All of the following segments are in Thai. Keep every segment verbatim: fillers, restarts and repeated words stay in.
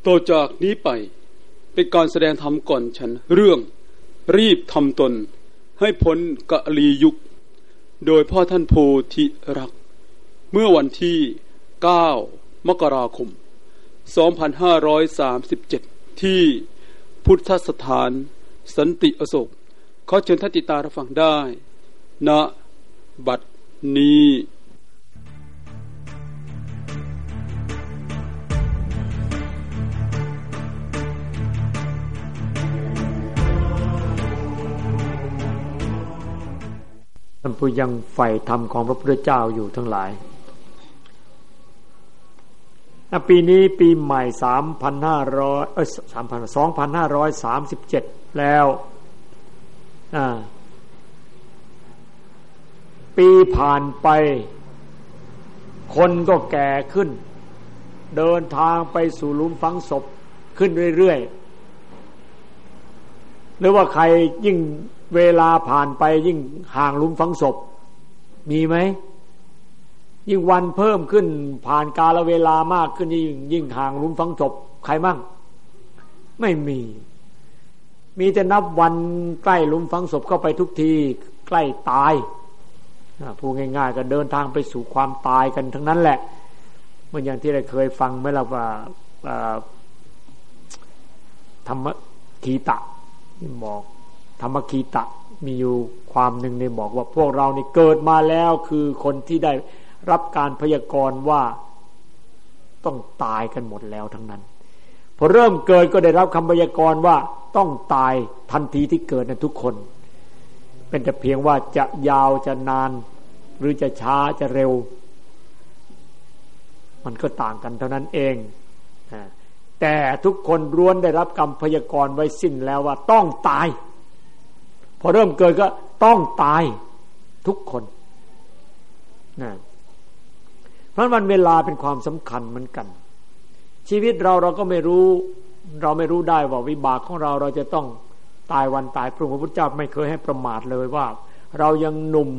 ต่อจากนี้ไปเป็นการแสดงธรรมก่อนฉันเรื่องรีบทำตนให้พ้นกะลียุคโดยพ่อท่านโพธิรักษ์เมื่อวันที่เก้ามกราคมสองพันห้าร้อยสามสิบเจ็ดที่พุทธสถานสันติอโศกขอเชิญท่านติดตามรับฟังได้ณบัดนี้ท่านผู้ยังใฝ่ธรรมของพระพุทธเจ้าอยู่ทั้งหลายปีนี้ปีใหม่สามพันห้าร้อยเอ้ยสามพันสองพันห้าร้อยสามสิบเจ็ดแล้วอ่าปีผ่านไปคนก็แก่ขึ้นเดินทางไปสู่หลุมฝังศพขึ้นเรื่อยๆหรือว่าใครยิ่งเวลาผ่านไปยิ่งห่างหลุมฝังศพมีไหมยิ่งวันเพิ่มขึ้นผ่านกาลเวลามากขึ้นยิ่งยิ่งห่างหลุมฝังศพใครมั่งไม่มีมีแต่นับวันใกล้หลุมฝังศพเข้าไปทุกทีใกล้ตายพูดง่ายๆก็เดินทางไปสู่ความตายกันทั้งนั้นแหละเหมือนอย่างที่เราเคยฟังไหมล่ะว่าธรรมคีตะที่บอกธรรมคีตะมีอยู่ความหนึ่งในบอกว่าพวกเรานี่เกิดมาแล้วคือคนที่ได้รับการพยากรณ์ว่าต้องตายกันหมดแล้วทั้งนั้นพอเริ่มเกิดก็ได้รับคำพยากรณ์ว่าต้องตายทันทีที่เกิดนั้นทุกคนเป็นแต่เพียงว่าจะยาวจะนานหรือจะช้าจะเร็วมันก็ต่างกันเท่านั้นเองแต่ทุกคนล้วนได้รับคำพยากรณ์ไว้สิ้นแล้วว่าต้องตายพอเริ่มเกิดก็ต้องตายทุกคนนะเพราะวันเวลาเป็นความสำคัญเหมือนกันชีวิตเราเราก็ไม่รู้เราไม่รู้ได้ว่าวิบากของเราเราจะต้องตายวันตายพรุ่งพระพุทธเจ้าไม่เคยให้ประมาทเลยว่าเรายังหนุ่ม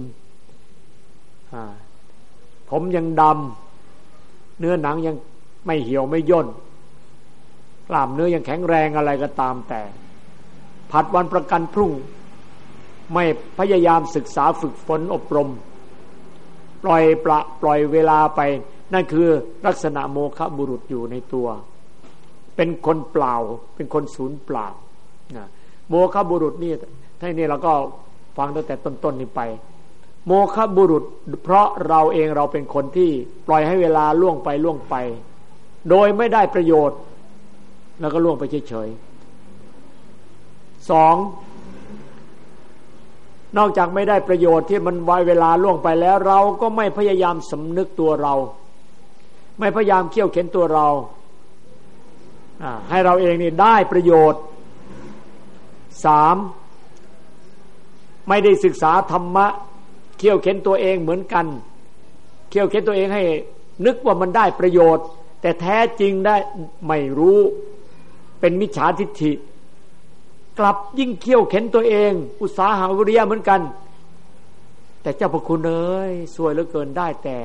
ผมยังดำเนื้อหนังยังไม่เหี่ยวไม่ย่นกล้ามเนื้อยังแข็งแรงอะไรก็ตามแต่ผัดวันประกันพรุ่งไม่พยายามศึกษาฝึกฝนอบรมปล่อยปละปล่อยเวลาไปนั่นคือลักษณะโมฆะบุรุษอยู่ในตัวเป็นคนเปล่าเป็นคนศูนย์เปล่าโมฆะบุรุษนี่ท่านี้เราก็ฟังตั้งแต่ต้นๆ นี้ไปโมฆะบุรุษเพราะเราเองเราเป็นคนที่ปล่อยให้เวลาล่วงไปล่วงไปโดยไม่ได้ประโยชน์แล้วก็ล่วงไปเฉยๆสองนอกจากไม่ได้ประโยชน์ที่มันไว้เวลาล่วงไปแล้วเราก็ไม่พยายามสำนึกตัวเราไม่พยายามเขี่ยวเข็นตัวเราให้เราเองนี่ได้ประโยชน์สามไม่ได้ศึกษาธรรมะเขี่ยวเข็นตัวเองเหมือนกันเขี่ยวเข็นตัวเองให้นึกว่ามันได้ประโยชน์แต่แท้จริงได้ไม่รู้เป็นมิจฉาทิฏฐิกลับยิ่งเขี่ยวเข็นตัวเองอุตสาหะวิริยะเหมือนกันแต่เจ้าพระคุณเอ้ยสวยเหลือเกินได้แต่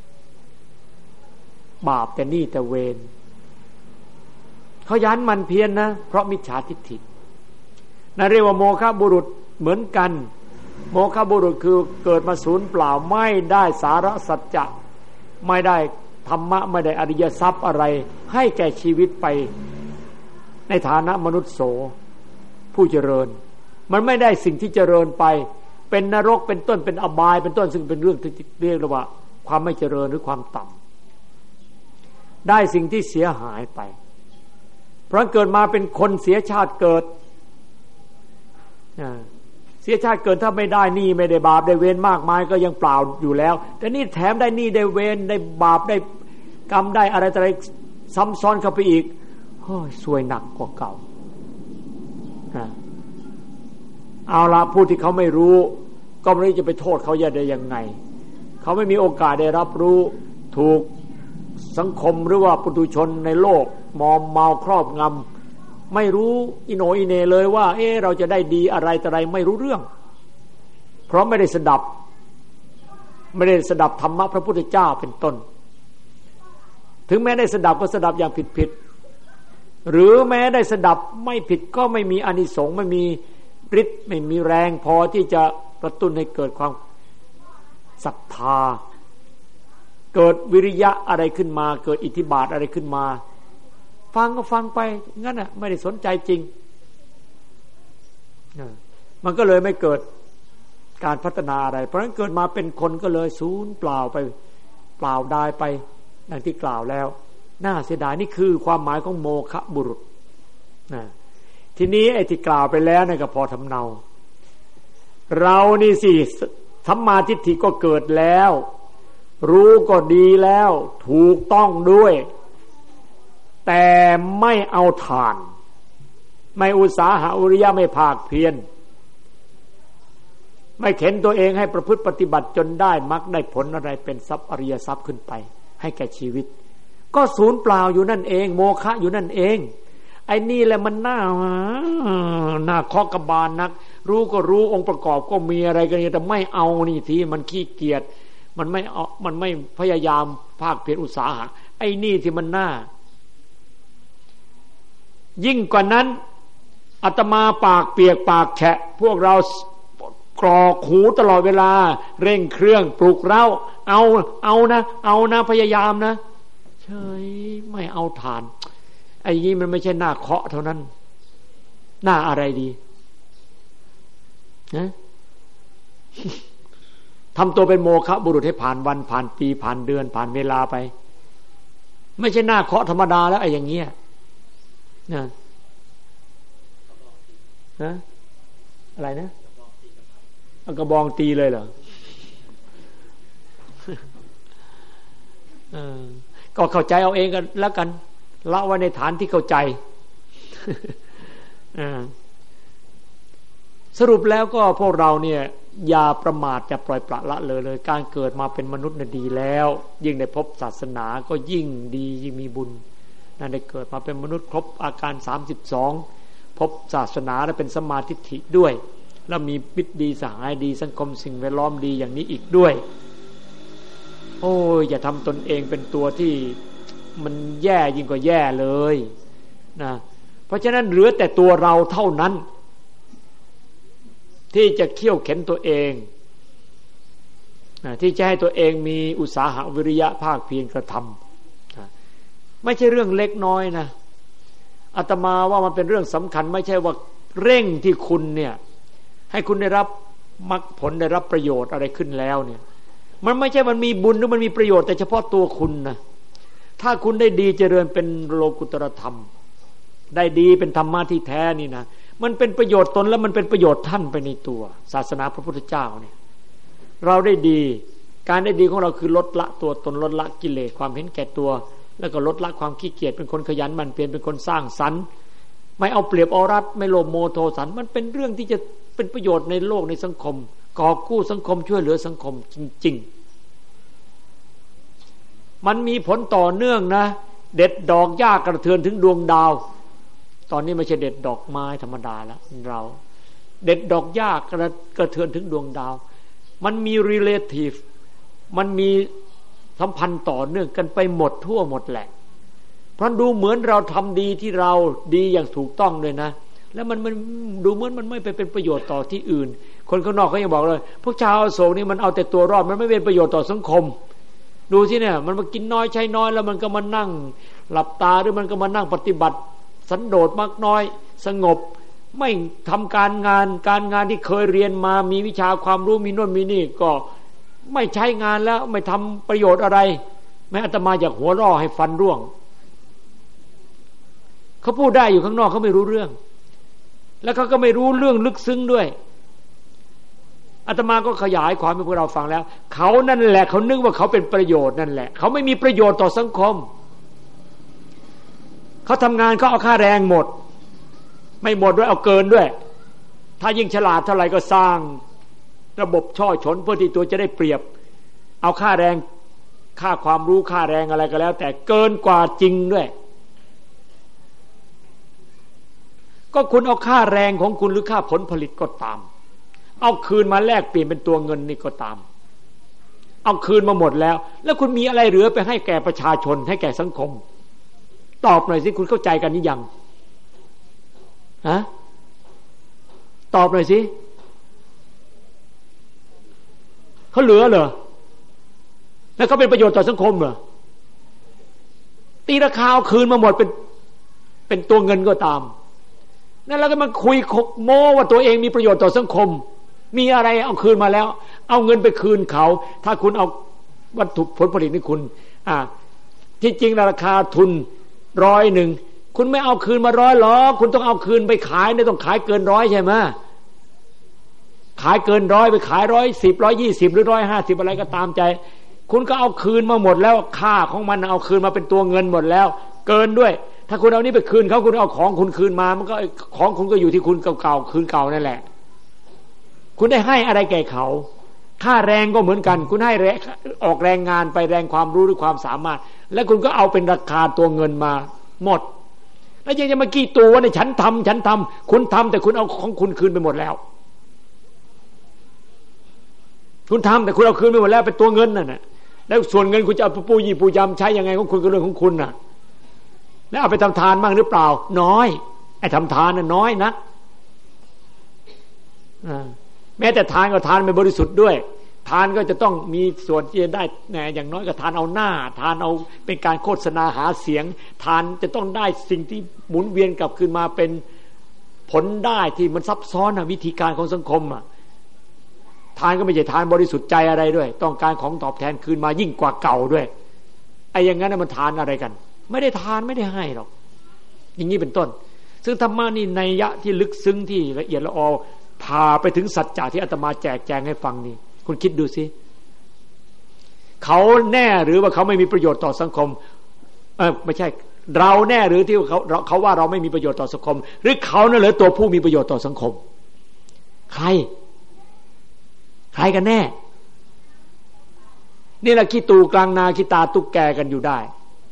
บาปแต่นี่แต่เวรเขายันมันเพียร น, นะเพราะมิจฉาทิฏฐินั่นเรียกว่าโมฆะบุรุษเหมือนกันโมฆะบุรุษคือเกิดมาศูนย์เปล่าไม่ได้สาระสัจจะไม่ได้ธรรมะไม่ได้อริยทรัพย์อะไรให้แก่ชีวิตไปในฐานะมนุษย์โสผู้เจริญมันไม่ได้สิ่งที่เจริญไปเป็นนรกเป็นต้นเป็นอบายเป็นต้นซึ่งเป็นเรื่องที่เรียกว่าความไม่เจริญหรือความต่ำได้สิ่งที่เสียหายไปเพราะเกิดมาเป็นคนเสียชาติเกิดเสียชาติเกิดถ้าไม่ได้หนี้ไม่ได้บาปได้เวรมากมายก็ยังเปล่าอยู่แล้วแต่นี่แถมได้หนี้ได้เวรได้บาปได้กรรมได้อะไรอะไรซ้ำซ้อนเข้าไปอีกโอ้ยซวยหนักกว่าเก่าเอาละผู้ที่เขาไม่รู้ก็ไม่รู้จะไปโทษเขาได้ยังไงเขาไม่มีโอกาสได้รับรู้ถูกสังคมหรือว่าปุถุชนในโลกมอมเมาครอบงำไม่รู้อิโหนอิเหน่เลยว่าเอ๊ะเราจะได้ดีอะไรแต่ไรไม่รู้เรื่องเพราะไม่ได้สดับไม่ได้สดับธรรมะพระพุทธเจ้าเป็นต้นถึงแม้ได้สดับก็สดับอย่างผิดๆหรือแม้ได้สดับไม่ผิดก็ไม่มีอานิสงส์ไม่มีฤทธิ์ไม่มีแรงพอที่จะกระตุ้นให้เกิดความศรัทธาเกิดวิริยะอะไรขึ้นมาเกิดอิทธิบาทอะไรขึ้นมาฟังก็ฟังไปงั้นน่ะไม่ได้สนใจจริงมันก็เลยไม่เกิดการพัฒนาอะไรเพราะฉะนั้นเกิดมาเป็นคนก็เลยสูญเปล่าไปเปล่าดายไปดังที่กล่าวแล้วน่าเสียดายนี่คือความหมายของโมฆะบุรุษนะทีนี้ไอ้ที่กล่าวไปแล้วเนี่ยก็พอทำเนาเรานี่สิสัมมาทิฏฐิก็เกิดแล้วรู้ก็ดีแล้วถูกต้องด้วยแต่ไม่เอาทานไม่อุตสาหะอุริยะไม่ภาคเพียรไม่เข็นตัวเองให้ประพฤติปฏิบัติจนได้มรรคได้ผลอะไรเป็นทรัพย์อริยทรัพย์ขึ้นไปให้แก่ชีวิตก็ศูนย์เปล่าอยู่นั่นเองโมฆะอยู่นั่นเองไอ้นี่แหละมันน่าหน้าเคาะกระบาลนักรู้ก็รู้องค์ประกอบก็มีอะไรกันแต่ไม่เอานี่ทีมันขี้เกียจมันไม่เอามันไม่พยายามภาคเพียรอุตสาหะไอ้นี่ที่มันน่ายิ่งกว่านั้นอาตมาปากเปียกปากแฉะพวกเรากรอกหูตลอดเวลาเร่งเครื่องปลุกเร้าเอาเอานะเอานะพยายามนะเฉยไม่เอาทานไอ้นี้มันไม่ใช่หน้าเคาะเท่านั้นหน้าอะไรดีนะทำตัวเป็นโมฆะบุรุษให้ผ่านวันผ่านปีผ่านเดือนผ่านเวลาไปไม่ใช่หน้าเคาะธรรมดาแล้วไอ้อย่างเงี้ยนะนะอะไรนะเอากระบองตีเลยเหรอก็เข้าใจเอาเองกันแล้วกันละไว้ในฐานที่เข้าใจสรุปแล้วก็พวกเราเนี่ยอย่าประมาทอย่าปล่อยปละละเลยเลยการเกิดมาเป็นมนุษย์น่ะดีแล้วยิ่งได้พบศาสนาก็ยิ่งดียิ่งมีบุญนั่นได้เกิดมาเป็นมนุษย์ครบอาการสามสิบสองพบศาสนาและเป็นสมาธิฐิด้วยแล้วมีมิตรดีสหายดีสังคมสิ่งแวดล้อมดีอย่างนี้อีกด้วยโอ้ยอย่าทำตนเองเป็นตัวที่มันแย่ยิ่งกว่าแย่เลยนะเพราะฉะนั้นเหลือแต่ตัวเราเท่านั้นที่จะเขี่ยวเข็นตัวเองนะที่จะให้ตัวเองมีอุตสาหะวิริยะภาคเพียรกระทำนะไม่ใช่เรื่องเล็กน้อยนะอาตมาว่ามันเป็นเรื่องสำคัญไม่ใช่ว่าเร่งที่คุณเนี่ยให้คุณได้รับมรรคผลได้รับประโยชน์อะไรขึ้นแล้วเนี่ยมันไม่ใช่มันมีบุญหรือมันมีประโยชน์แต่เฉพาะตัวคุณนะถ้าคุณได้ดีเจริญเป็นโลกุตตรธรรมได้ดีเป็นธรรมะที่แท้นี่นะมันเป็นประโยชน์ตนแล้วมันเป็นประโยชน์ท่านไปในตัวศาสนาพระพุทธเจ้าเนี่ยเราได้ดีการได้ดีของเราคือลดละตัวตนลดละกิเลสความเห็นแก่ตัวแล้วก็ลดละความขี้เกียจเป็นคนขยันหมั่นเพียรเป็นคนสร้างสรรค์ไม่เอาเปรียบเอารัดไม่โลภโมโทสันมันเป็นเรื่องที่จะเป็นประโยชน์ในโลกในสังคมก่อกู้สังคมช่วยเหลือสังคมจริงๆมันมีผลต่อเนื่องนะเด็ดดอกหญ้ากระเทือนถึงดวงดาวตอนนี้ไม่ใช่เด็ดดอกไม้ธรรมดาแล้วเราเด็ดดอกหญ้ากระกระเทือนถึงดวงดาวมันมี relative มันมีสัมพันธ์ต่อเนื่องกันไปหมดทั่วหมดแหละเพราะดูเหมือนเราทำดีที่เราดีอย่างถูกต้องเลยนะแล้วมันมันดูเหมือนมันไม่ไปเป็นประโยชน์ต่อที่อื่นคนข้างนอกเขายังบอกเลยพวกชาวอโศกนี่มันเอาแต่ตัวรอดมันไม่เป็นประโยชน์ต่อสังคมดูที่เนี่ยมันมากินน้อยใช้น้อยแล้วมันก็มานั่งหลับตาหรือมันก็มานั่งปฏิบัติสันโดษมากน้อยสงบไม่ทำการงานการงานที่เคยเรียนมามีวิชาความรู้มีโน่นมีนี่ก็ไม่ใช้งานแล้วไม่ทำประโยชน์อะไรแม้อาตมาอยากหัวเราะให้ฟันร่วงเขาพูดได้อยู่ข้างนอกเขาไม่รู้เรื่องแล้วเขาก็ไม่รู้เรื่องลึกซึ้งด้วยอาตมาก็ขยายความให้พวกเราฟังแล้วเขานั่นแหละเขานึกว่าเขาเป็นประโยชน์นั่นแหละเขาไม่มีประโยชน์ต่อสังคมเขาทำงานเขาเอาค่าแรงหมดไม่หมดด้วยเอาเกินด้วยถ้ายิ่งฉลาดเท่าไหร่ก็สร้างระบบช่อฉนเพื่อที่ตัวจะได้เปรียบเอาค่าแรงค่าความรู้ค่าแรงอะไรก็แล้วแต่เกินกว่าจริงด้วยก็คุณเอาค่าแรงของคุณหรือค่าผลผลิตก็ตามเอาคืนมาแลกเปลี่ยนเป็นตัวเงินนี่ก็ตามเอาคืนมาหมดแล้วแล้วคุณมีอะไรเหลือไปให้แก่ประชาชนให้แก่สังคมตอบหน่อยสิคุณเข้าใจกันหรือยังฮะตอบหน่อยสิเขาเหลือเหรอแล้วเขาเป็นประโยชน์ต่อสังคมเหรอตีราคาเอาคืนมาหมดเป็นเป็นตัวเงินก็ตามนั่นแล้วก็มาคุยโม้ว่าตัวเองมีประโยชน์ต่อสังคมมีอะไรเอาคืนมาแล้วเอาเงินไปคืนเขาถ้าคุณเอาวัตถุผลผลิตนี่คุณอ่าที่จริงราคาทุนร้อยหนึ่งคุณไม่เอาคืนมาร้อยหรอกคุณต้องเอาคืนไปขายเนี่ยต้องขายเกินร้อยใช่ไหมขายเกินร้อยไปขายร้อยสิบร้อยยี่สิบหรือร้อยห้าสิบอะไรก็ตามใจคุณก็เอาคืนมาหมดแล้วค่าของมันเอาคืนมาเป็นตัวเงินหมดแล้วเกินด้วยถ้าคุณเอานี่ไปคืนเขาคุณเอาของคุณคืนมามันก็ของคุณก็อยู่ที่คุณเก่าๆคืนเก่านั่นแหละคุณได้ให้อะไรแก่เขาค่าแรงก็เหมือนกันคุณให้ออกแรงงานไปแรงความรู้หรือความสามารถแล้วคุณก็เอาเป็นราคาตัวเงินมาหมดแล้วยังจะมากี่ตัวเนี่ยฉันทำฉันทำคุณทำแต่คุณเอาของคุณคืนไปหมดแล้วคุณทำแต่คุณเอาคืนไปหมดแล้วเป็นตัวเงินน่ะแล้วส่วนเงินคุณจะเอาปูยี่ปูยำใช้ยังไงของคุณก็เรื่องของคุณน่ะแล้วเอาไปทำทานบ้างหรือเปล่าน้อยไอ้ทำทานน่ะน้อยนักแม้แต่ทานก็ทานไม่บริสุทธิ์ด้วยทานก็จะต้องมีส่วนที่จะได้แหนอย่างน้อยก็ทานเอาหน้าทานเอาเป็นการโฆษณาหาเสียงทานจะต้องได้สิ่งที่หมุนเวียนกลับคืนมาเป็นผลได้ที่มันซับซ้อนนะวิธีการของสังคมอ่ะทานก็ไม่ใช่ทานบริสุทธิ์ใจอะไรด้วยต้องการของตอบแทนคืนมายิ่งกว่าเก่าด้วยไอ้อย่างนั้นมันทานอะไรกันไม่ได้ทานไม่ได้ให้หรอกอย่างนี้เป็นต้นซึ่งธรรมะนี่นัยยะที่ลึกซึ้งที่ละเอียดละออพาไปถึงสัจจะที่อาตมาแจกแจงให้ฟังนี่คุณคิดดูสิเขาแน่หรือว่าเขาไม่มีประโยชน์ต่อสังคมเออไม่ใช่เราแน่หรือที่เขาเขาว่าเราไม่มีประโยชน์ต่อสังคมหรือเขานั่นเหรอตัวผู้มีประโยชน์ต่อสังคมใครใครกันแน่นี่แหละขี้ตูกลางนาขี้ตาตุ๊กแกกันอยู่ได้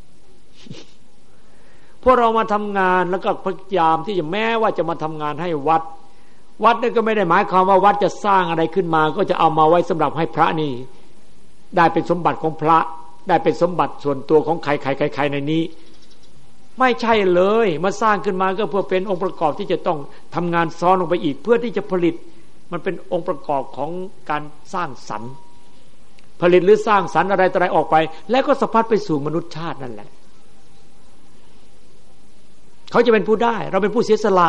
พวกเรามาทำงานแล้วก็พยายามที่จะแม้ว่าจะมาทำงานให้วัดวัดนี่ก็ไม่ได้หมายความว่าวัดจะสร้างอะไรขึ้นมาก็จะเอามาไว้สำหรับให้พระนี่ได้เป็นสมบัติของพระได้เป็นสมบัติส่วนตัวของใครใครใครใครในนี้ไม่ใช่เลยมาสร้างขึ้นมาก็เพื่อเป็นองค์ประกอบที่จะต้องทำงานซ้อนลงไปอีกเพื่อที่จะผลิตมันเป็นองค์ประกอบของการสร้างสรรค์ผลิตหรือสร้างสรรค์อะไรต่ออะไรออกไปแล้วก็สะพัดไปสู่มนุษยชาตินั่นแหละเขาจะเป็นผู้ได้เราเป็นผู้เสียสละ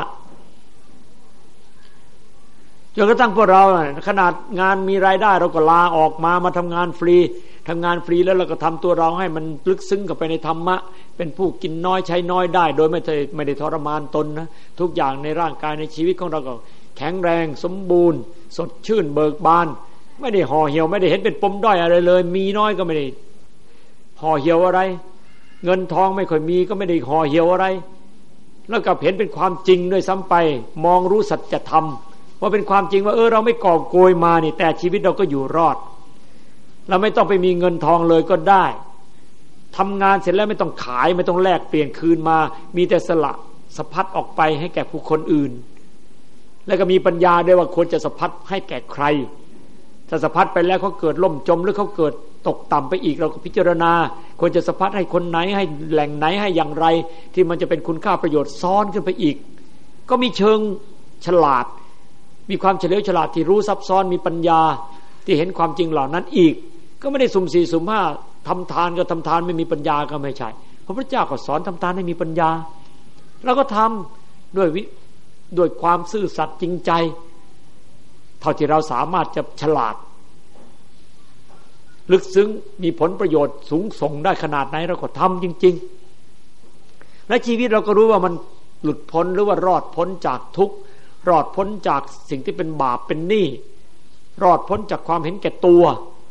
จนกระทั่งพวกเราขนาดงานมีรายได้เราก็ลาออกมามาทำงานฟรีทำงานฟรีแล้วเราก็ทำตัวเราให้มันลึกซึ้งเข้าไปในธรรมะเป็นผู้กินน้อยใช้น้อยได้โดยไม่ได้ไม่ได้ทรมานตนนะทุกอย่างในร่างกายในชีวิตของเราก็แข็งแรงสมบูรณ์สดชื่นเบิกบานไม่ได้ห่อเหี่ยวไม่ได้เห็นเป็นปมด้อยอะไรเลยมีน้อยก็ไม่ได้ห่อเหี่ยวอะไรเงินทองไม่ค่อยมีก็ไม่ได้ห่อเหี่ยวอะไรแล้วก็เห็นเป็นความจริงด้วยซ้ำไปมองรู้สัจธรรมว่าเป็นความจริงว่าเออเราไม่ก่อโกยมานี่แต่ชีวิตเราก็อยู่รอดเราไม่ต้องไปมีเงินทองเลยก็ได้ทำงานเสร็จแล้วไม่ต้องขายไม่ต้องแลกเปลี่ยนคืนมามีแต่สละสะพัดออกไปให้แก่ผู้คนอื่นแล้วก็มีปัญญาด้วยว่าควรจะสะพัดให้แก่ใครถ้าสะพัดไปแล้วเขาเกิดล่มจมหรือเขาเกิดตกต่ำไปอีกเราก็พิจารณาควรจะสะพัดให้คนไหนให้แหล่งไหนให้อย่างไรที่มันจะเป็นคุณค่าประโยชน์ซ้อนขึ้นไปอีกก็มีเชิงฉลาดมีความเฉลียวฉลาดที่รู้ซับซ้อนมีปัญญาที่เห็นความจริงเหล่านั้นอีกก็ไม่ได้สุ่มสี่สุ่มห้าทำทานก็ทำทานไม่มีปัญญาก็ไม่ใช่พระพุทธเจ้าก็สอนทำทานให้มีปัญญาเราก็ทำด้วยวิด้วยความซื่อสัตย์จริงใจเท่าที่เราสามารถจะฉลาดลึกซึ้งมีผลประโยชน์สูงส่งได้ขนาดไหนเราก็ทำจริงๆและชีวิตเราก็รู้ว่ามันหลุดพ้นหรือว่ารอดพ้นจากทุกข์รอดพ้นจากสิ่งที่เป็นบาปเป็นหนี้รอดพ้นจากความเห็นแก่ตัว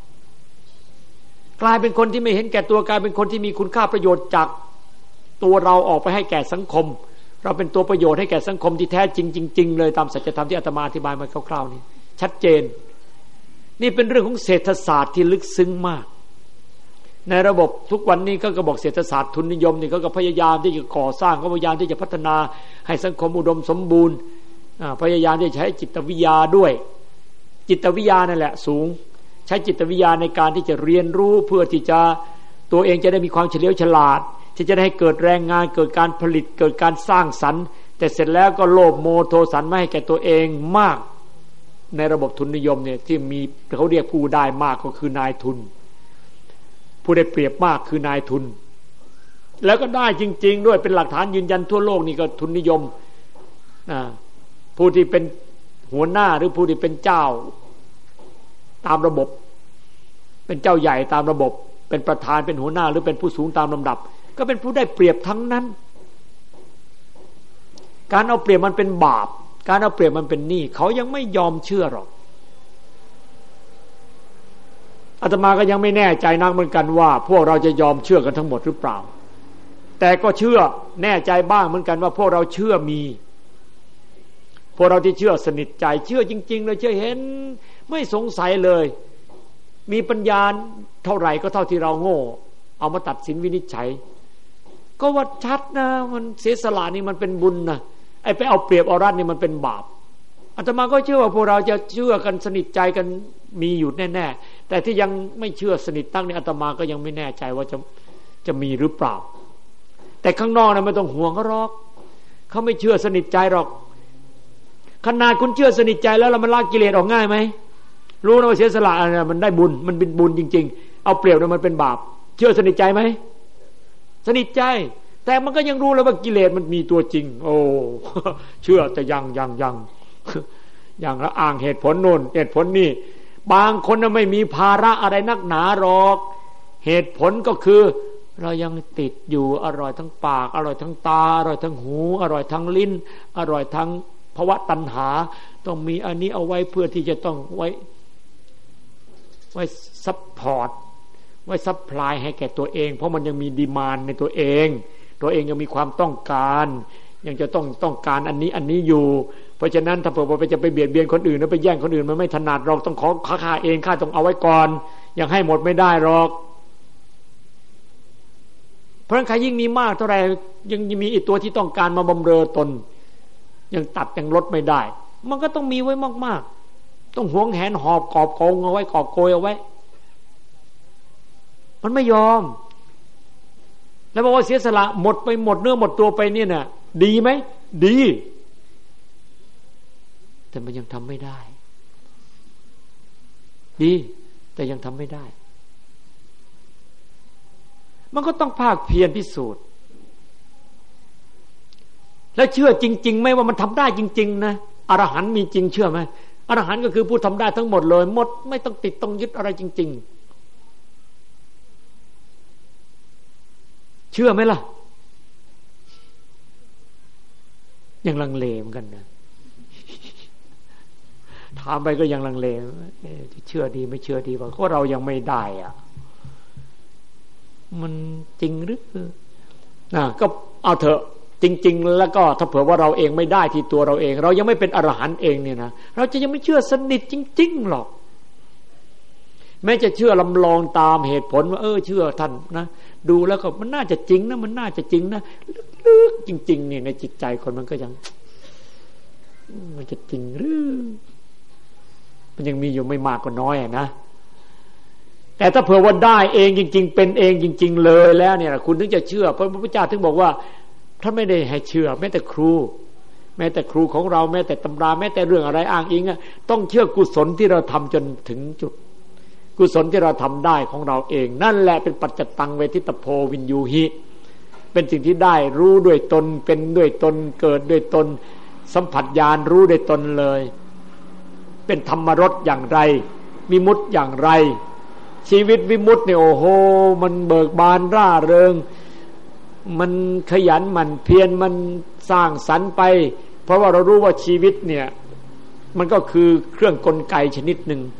กลายเป็นคนที่ไม่เห็นแก่ตัวกลายเป็นคนที่มีคุณค่าประโยชน์จากตัวเราออกไปให้แก่สังคมเราเป็นตัวประโยชน์ให้แก่สังคมที่แท้จริงจริงๆเลยตามสัจธรรมที่อาตมาอธิบายมาคร่าวๆนี้ชัดเจนนี่เป็นเรื่องของเศรษฐศาสตร์ที่ลึกซึ้งมากในระบบทุกวันนี้ก็ก็บอกเศรษฐศาสตร์ทุนนิยมนี่เขาก็พยายามที่จะก่อสร้างเขาพยายามที่จะพัฒนาให้สังคมอุดมสมบูรณ์พยายามที่จะใช้จิตวิทยาด้วยจิตวิทยานั่นแหละสูงใช้จิตวิทยาในการที่จะเรียนรู้เพื่อที่จะตัวเองจะได้มีความเฉลียวฉลาดทที่จะได้ให้เกิดแรงงานเกิดการผลิตเกิดการสร้างสรรค์แต่เสร็จแล้วก็โลภโมโทสันไม่ให้แก่ตัวเองมากในระบบทุนนิยมเนี่ยที่มีเขาเรียกผู้ได้มากก็คือนายทุนผู้ได้เปรียบมากคือนายทุนแล้วก็ได้จริงๆด้วยเป็นหลักฐานยืนยันทั่วโลกนี่ก็ทุนนิยมนะผู้ที่เป็นหัวหน้าหรือผู้ที่เป็นเจ้าตามระบบเป็นเจ้าใหญ่ตามระบบเป็นประธานเป็นหัวหน้าหรือเป็นผู้สูงตามลำดับก็เป็นผู้ได้เปรียบทั้งนั้นการเอาเปรียบมันเป็นบาปการเอาเปรียบมันเป็นหนี้เขายังไม่ยอมเชื่อหรอกอาตมาก็ยังไม่แน่ใจนักเหมือนกันว่าพวกเราจะยอมเชื่อกันทั้งหมดหรือเปล่าแต่ก็เชื่อแน่ใจบ้างเหมือนกันว่าพวกเราเชื่อมีพวกเราที่เชื่อสนิทใจเชื่อจริงๆเลยเชื่อเห็นไม่สงสัยเลยมีปัญญาเท่าไหร่ก็เท่าที่เราโง่เอามาตัดสินวินิจฉัยก็ว่าชัดนะมันเสียสละนี่มันเป็นบุญนะไอ้ไปเอาเปรียบเอารัดนี่มันเป็นบาปอาตมาก็เชื่อว่าพวกเราจะเชื่อกันสนิทใจกันมีอยู่แน่ๆแต่ที่ยังไม่เชื่อสนิทตั้งนี่อาตมาก็ยังไม่แน่ใจว่าจะจะมีหรือเปล่าแต่ข้างนอกนะไม่ต้องห่วงเขาหรอกเขาไม่เชื่อสนิทใจหรอกขนาดคุณเชื่อสนิทใจแล้วเรามันละกิเลสออกง่ายไหมรู้นะว่าเสียสละเนี่ยมันได้บุญมันเป็นบุญจริงๆเอาเปรียบเนี่ยมันเป็นบาปเชื่อสนิทใจไหมสนิทใจแต่มันก็ยังรู้แล้วว่ากิเลสมันมีตัวจริงโอ้เชื่อแต่ยังยังยังยังแล้วอ้างเหตุผลโน่นเหตุผลนี่บางคนน่ะไม่มีภาระอะไรนักหนาหรอกเหตุผลก็คือเรายังติดอยู่อร่อยทั้งปากอร่อยทั้งตาอร่อยทั้งหูอร่อยทั้งลิ้นอร่อยทั้งภวะตัณหาต้องมีอันนี้เอาไว้เพื่อที่จะต้องไว้ไว้ซัพพอร์ตไว้ซัพพลายให้แก่ตัวเองเพราะมันยังมีดีมานด์ในตัวเองตัวเองยังมีความต้องการยังจะต้องต้องการอันนี้อันนี้อยู่เพราะฉะนั้นถ้าเผื่อว่าไปจะไปเบียดเบียนคนอื่นแล้วไปแย่งคนอื่นมันไม่ถนัดเราต้องขอค่าเองค่าต้องเอาไว้ก่อนยังให้หมดไม่ได้หรอกเพราะฉะนั้นใครยิ่งมีมากเท่าไหร่ยังมีอีกตัวที่ต้องการมาบำเรอตนยังตัดยังลดไม่ได้มันก็ต้องมีไว้มากๆต้องหวงแหนหอบกอบโกงเอาไว้กอบโกยเอาไว้มันไม่ยอมแล้วบอกว่าเสียสละหมดไปหมดเนื้อหมดตัวไปเนี่ยน่ะดีไหมดีแต่มันยังทำไม่ได้ดีแต่ยังทำไม่ได้มันก็ต้องภาคเพียรพิสูจน์แล้วเชื่อจริงๆไหมว่ามันทำได้จริงๆนะอรหันต์มีจริงเชื่อไหมอรหันต์ก็คือผู้ทำได้ทั้งหมดเลยหมดไม่ต้องติดต้องยึดอะไรจริงๆเชื่อไหมล่ะยังลังเลเหมือนกันนะถามไปก็ยังลังเลเชื่อดีไม่เชื่อดีว่าเพราะเรายังไม่ได้อ่ะมันจริงหรือนะก็เอาเถอะจริงๆแล้วก็ถ้าเผื่อว่าเราเองไม่ได้ที่ตัวเราเองเรายังไม่เป็นอรหันต์เองเนี่ยนะเราจะยังไม่เชื่อสนิทจริงๆหรอกแม้จะเชื่อลำลองตามเหตุผลว่าเออเชื่อท่านนะดูแล้วก็มันน่าจะจริงนะมันน่าจะจริงนะลึกๆจริงๆเนี่ยในจิตใจคนมันก็ยังมันจะจริงหรือมันยังมีอยู่ไม่มากก็น้อยนะแต่ถ้าเผื่อว่าได้เองจริงๆเป็นเองจริงๆเลยแล้วเนี่ยคุณถึงจะเชื่อเพราะพระพุทธเจ้าถึงบอกว่าท่านไม่ได้ให้เชื่อแม้แต่ครูแม้แต่ครูของเราแม้แต่ตำราแม้แต่เรื่องอะไรอ้างอิงอ่ะต้องเชื่อกุศลที่เราทำจนถึงจุดกุศลที่เราทำได้ของเราเองนั่นแหละเป็นปัจจตังเวทิตโพวินยูหิเป็นสิ่งที่ได้รู้ด้วยตนเป็นด้วยตนเกิดด้วยตนสัมผัสญาณรู้ด้วยตนเลยเป็นธรรมรสอย่างไรวิมุตติอย่างไรชีวิตวิมุตติเนี่ยโอ้โหมันเบิกบานร่าเริงมันขยันหมั่นเพียรมันสร้างสรรค์ไปเพราะว่าเรารู้ว่าชีวิตเนี่ยมันก็คือเครื่องกลไกชนิดหนึ่ง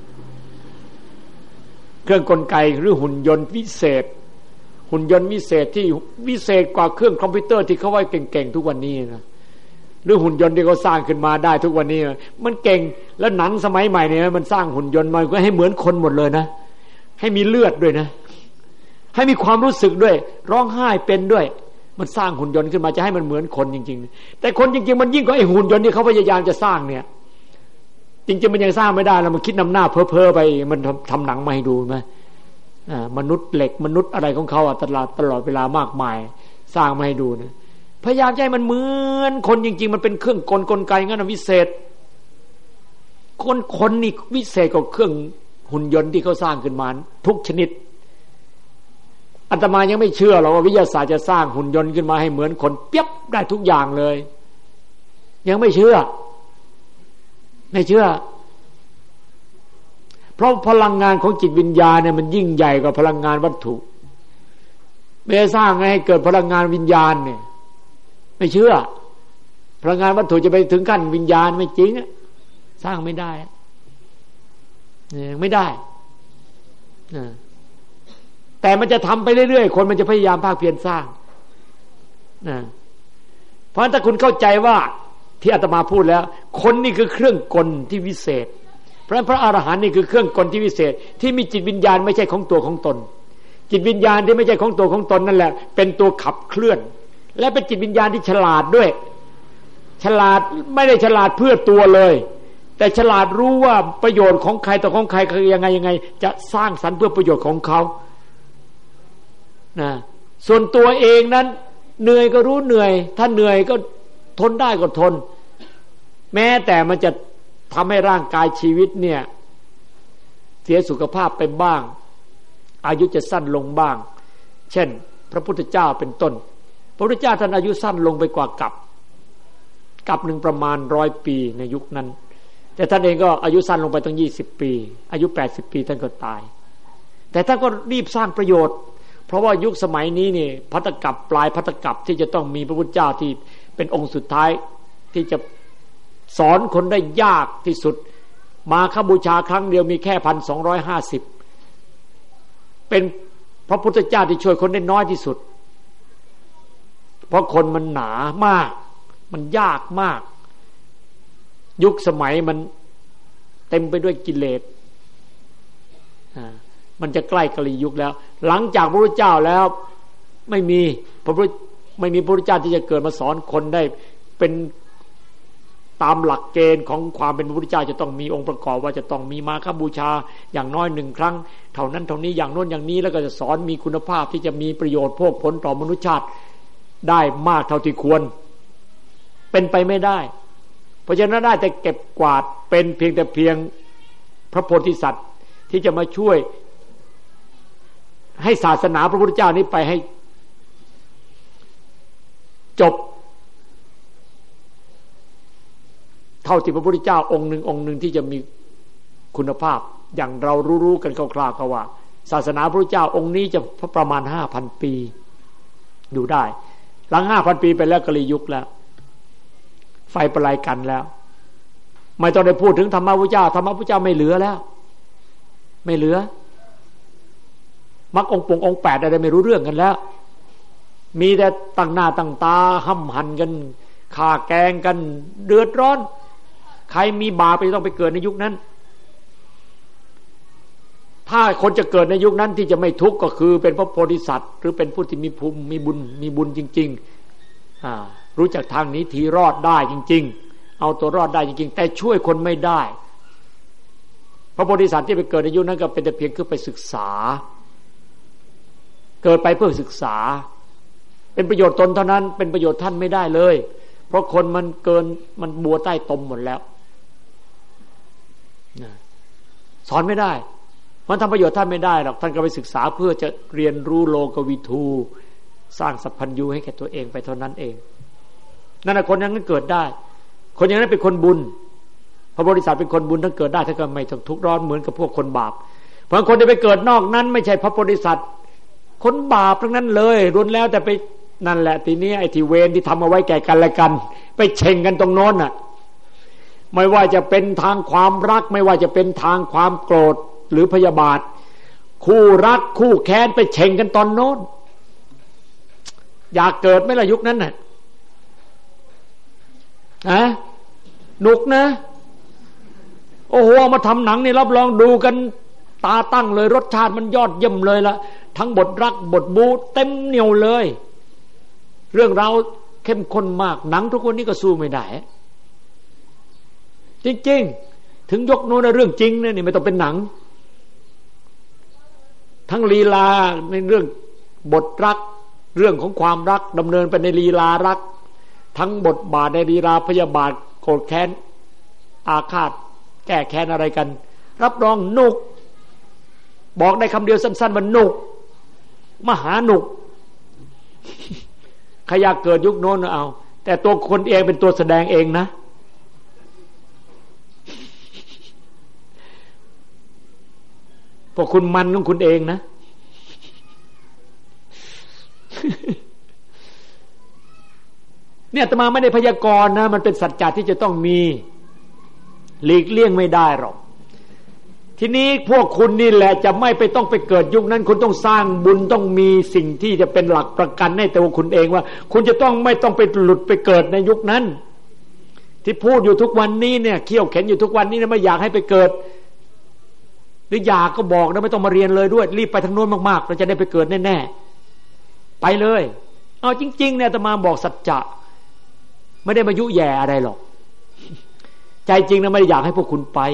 เครื่องกลไกหรือหุ่นยนต์วิเศษหุ่นยนต์วิเศษที่วิเศษกว่าเครื่องคอมพิวเตอร์ที่เขาไว้เก่งๆทุกวันนี้นะหรือหุ่นยนต์ที่เขาสร้างขึ้นมาได้ทุกวันนี้มันเก่งแล้วหนังสมัยใหม่เนี่ยมันสร้างหุ่นยนต์มาก็ให้เหมือนคนหมดเลยนะให้มีเลือดด้วยนะให้มีความรู้สึกด้วยร้องไห้เป็นด้วยมันสร้างหุ่นยนต์ขึ้นมาจะให้มันเหมือนคนจริงๆแต่คนจริงๆมันยิ่งกว่าไอ้หุ่นยนต์ที่เขาพยายามจะสร้างเนี่ยจริงๆมันยังสร้างไม่ได้แล้วมันคิดนำหน้าเพ้อๆไปมันทำหนังมาให้ดูไหมมนุษย์เหล็กมนุษย์อะไรของเขาตลอดตลอดเวลามากมายสร้างมาให้ดูนะพยายามให้มันเหมือนคนจริงๆมันเป็นเครื่องกลกลไกงั้นวิเศษคนคนนี่วิเศษกว่าเครื่องหุ่นยนต์ที่เขาสร้างขึ้นมาทุกชนิดอาตมายังไม่เชื่อหรอกว่าวิทยาศาสตร์จะสร้างหุ่นยนต์ขึ้นมาให้เหมือนคนเปียบได้ทุกอย่างเลยยังไม่เชื่อไม่เชื่อเพราะพลังงานของจิตวิญญาณเนี่ยมันยิ่งใหญ่กว่าพลังงานวัตถุไม่ได้สร้างให้เกิดพลังงานวิญญาณเนี่ยไม่เชื่อพลังงานวัตถุจะไปถึงขั้นวิญญาณไม่จริงสร้างไม่ได้เนี่ยไม่ได้แต่มันจะทำไปเรื่อยๆคนมันจะพยายามภาคเพียรสร้างนะเพราะถ้าคุณเข้าใจว่าที่อาตมาพูดแล้วคนนี่คือเครื่องกลที่วิเศษเพราะพระอรหันต์นี่คือเครื่องกลที่วิเศษที่มีจิตวิญญาณไม่ใช่ของตัวของตนจิตวิญญาณที่ไม่ใช่ของตัวของตนนั่นแหละเป็นตัวขับเคลื่อนและเป็นจิตวิญญาณที่ฉลาดด้วยฉลาดไม่ได้ฉลาดเพื่อตัวเลยแต่ฉลาดรู้ว่าประโยชน์ของใครต่อของใครคือยังไงยังไงจะสร้างสรรค์เพื่อประโยชน์ของเขานะส่วนตัวเองนั้นเหนื่อยก็รู้เหนื่อยถ้าเหนื่อยก็ทนได้ก็ทนแม้แต่มันจะทำให้ร่างกายชีวิตเนี่ยเสียสุขภาพไปบ้างอายุจะสั้นลงบ้างเช่นพระพุทธเจ้าเป็นต้นพระพุทธเจ้าท่านอายุสั้นลงไปกว่ากับกับหนึ่งประมาณร้อยปีในยุคนั้นแต่ท่านเองก็อายุสั้นลงไปตั้งยี่สิบปีอายุแปดสิบปีท่านก็ตายแต่ท่านก็รีบสร้างประโยชน์เพราะว่ายุคสมัยนี้นี่ภัตตกัปปลายภัตตกัปที่จะต้องมีพระพุทธเจ้าที่เป็นองค์สุดท้ายที่จะสอนคนได้ยากที่สุดมาฆบูชาครั้งเดียวมีแค่พันสองร้อยห้าสิบเป็นพระพุทธเจ้าที่ช่วยคนได้น้อยที่สุดเพราะคนมันหนามากมันยากมากยุคสมัยมันเต็มไปด้วยกิเลสมันจะใกล้กลียุคแล้วหลังจากพระพุทธเจ้าแล้วไม่มีพระพุทธไม่มีพระพุทธเจ้าที่จะเกิดมาสอนคนได้เป็นตามหลักเกณฑ์ของความเป็นพระพุทธเจ้าจะต้องมีองค์ประกอบว่าจะต้องมีมาฆบูชาอย่างน้อยหนึ่งครั้งเท่านั้นเท่านี้อย่างโน้นอย่างนี้แล้วก็จะสอนมีคุณภาพที่จะมีประโยชน์พวกผลต่อมนุษยชาติได้มากเท่าที่ควรเป็นไปไม่ได้เพราะฉะนั้นได้แต่เก็บกวาดเป็นเพียงแต่เพียงพระโพธิสัตว์ที่จะมาช่วยให้ศาสนาพระพุทธเจ้านี้ไปให้จบเท่าที่พระพุทธเจ้าองค์หนึ่งองค์หนึ่งที่จะมีคุณภาพอย่างเรารู้ๆกันคร่าวๆก็ว่าศาสนาพระพุทธเจ้าองค์นี้จะประมาณ ห้าพัน ปีดูได้หลัง ห้าพัน ปีไปแล้วกลียุคแล้วไฟประไลกันแล้วไม่ต้องได้พูดถึงธรรมะพุทธเจ้าธรรมะพุทธเจ้าไม่เหลือแล้วไม่เหลือมรรคองค์ปงองค์แปดอะไรไม่รู้เรื่องกันแล้วมีแต่ตั้งหน้าตั้งตาห้ำหันกันฆ่าแกงกันเดือดร้อนใครมีบาปไปต้องไปเกิดในยุคนั้นถ้าคนจะเกิดในยุคนั้นที่จะไม่ทุกข์ก็คือเป็นพระโพธิสัตว์หรือเป็นผู้ที่มีภูมิมีบุญมีบุญจริงๆอ่ารู้จักทางนี้ทีรอดได้จริงๆเอาตัวรอดได้จริงๆแต่ช่วยคนไม่ได้พระโพธิสัตว์ที่ไปเกิดในยุคนั้นก็เป็นแต่เพียงคือไปศึกษาเกิดไปเพื่อศึกษาเป็นประโยชน์ตนเท่านั้นเป็นประโยชน์ท่านไม่ได้เลยเพราะคนมันเกินมันบัวใต้ตมหมดแล้วสอนไม่ได้มันทำประโยชน์ท่านไม่ได้หรอกท่านก็ไปศึกษาเพื่อจะเรียนรู้โลกวิทูสร้างสัพพัญญูให้แก่ตัวเองไปเท่านั้นเองนั่นแหละคนอย่างนั้นเกิดได้คนอย่างนั้นเป็นคนบุญพระโพธิสัตว์เป็นคนบุญท่านเกิดได้ท่านก็ไม่ต้องทุกข์ร้อนเหมือนกับพวกคนบาปเพราะคนที่ไปเกิดนอกนั้นไม่ใช่พระโพธิสัตว์คนบาปทั้งนั้นเลยรุนแล้วแต่ไปนั่นแหละทีนี้ไอ้ที่เวรที่ทำเอาไว้แก่กันและกันไปเช่งกันตรงโน้นน่ะไม่ว่าจะเป็นทางความรักไม่ว่าจะเป็นทางความโกรธหรือพยาบาทคู่รักคู่แค้นไปเช่งกันตอนโน้นอยากเกิดไหมล่ะยุคนั้นน่ะฮะหนุกนะโอ้โหมาทำหนังนี่รับรองดูกันตาตั้งเลยรสชาติมันยอดเยี่ยมเลยละทั้งบทรักบทบู๊เต็มเหนียวเลยเรื่องราวเข้มข้นมากหนังทุกคนนี้ก็สู้ไม่ได้จริงๆถึงยกโน้นเรื่องจริงเนี่ยนี่ไม่ต้องเป็นหนังทั้งลีลาในเรื่องบทรักเรื่องของความรักดำเนินไปในลีลารักทั้งบทบาทในลีลาพยาบาทโกรธแค้นอาฆาตแก้แค้นอะไรกันรับรองหนุกบอกได้คำเดียวสั้นๆว่าหนุกมหาหนุกใครอยากเกิดยุคโน้นเอาแต่ตัวคนเองเป็นตัวแสดงเองนะพวกคุณมันของคุณเองนะเนี่ยอาตมาไม่ได้พยากรณ์นะมันเป็นสัจจะที่จะต้องมีหลีกเลี่ยงไม่ได้หรอกทีนี้พวกคุณนี่แหละจะไม่ไปต้องไปเกิดยุคนั้นคุณต้องสร้างบุญต้องมีสิ่งที่จะเป็นหลักประกันให้ตัวคุณเองว่าคุณจะต้องไม่ต้องไปหลุดไปเกิดในยุคนั้นที่พูดอยู่ทุกวันนี้เนี่ยเขี่ยวเข็นอยู่ทุกวันนี้นะไม่อยากให้ไปเกิดหรืออยากก็บอกนะไม่ต้องมาเรียนเลยด้วยรีบไปทางโน้นมากๆเราจะได้ไปเกิดแน่ๆไปเลยเอาจริงๆเนี่ยอาตมาบอกสัจจะไม่ได้มายุแย่อะไรหรอกใจจริงนะไม่ได้อยากให้พวกคุณไป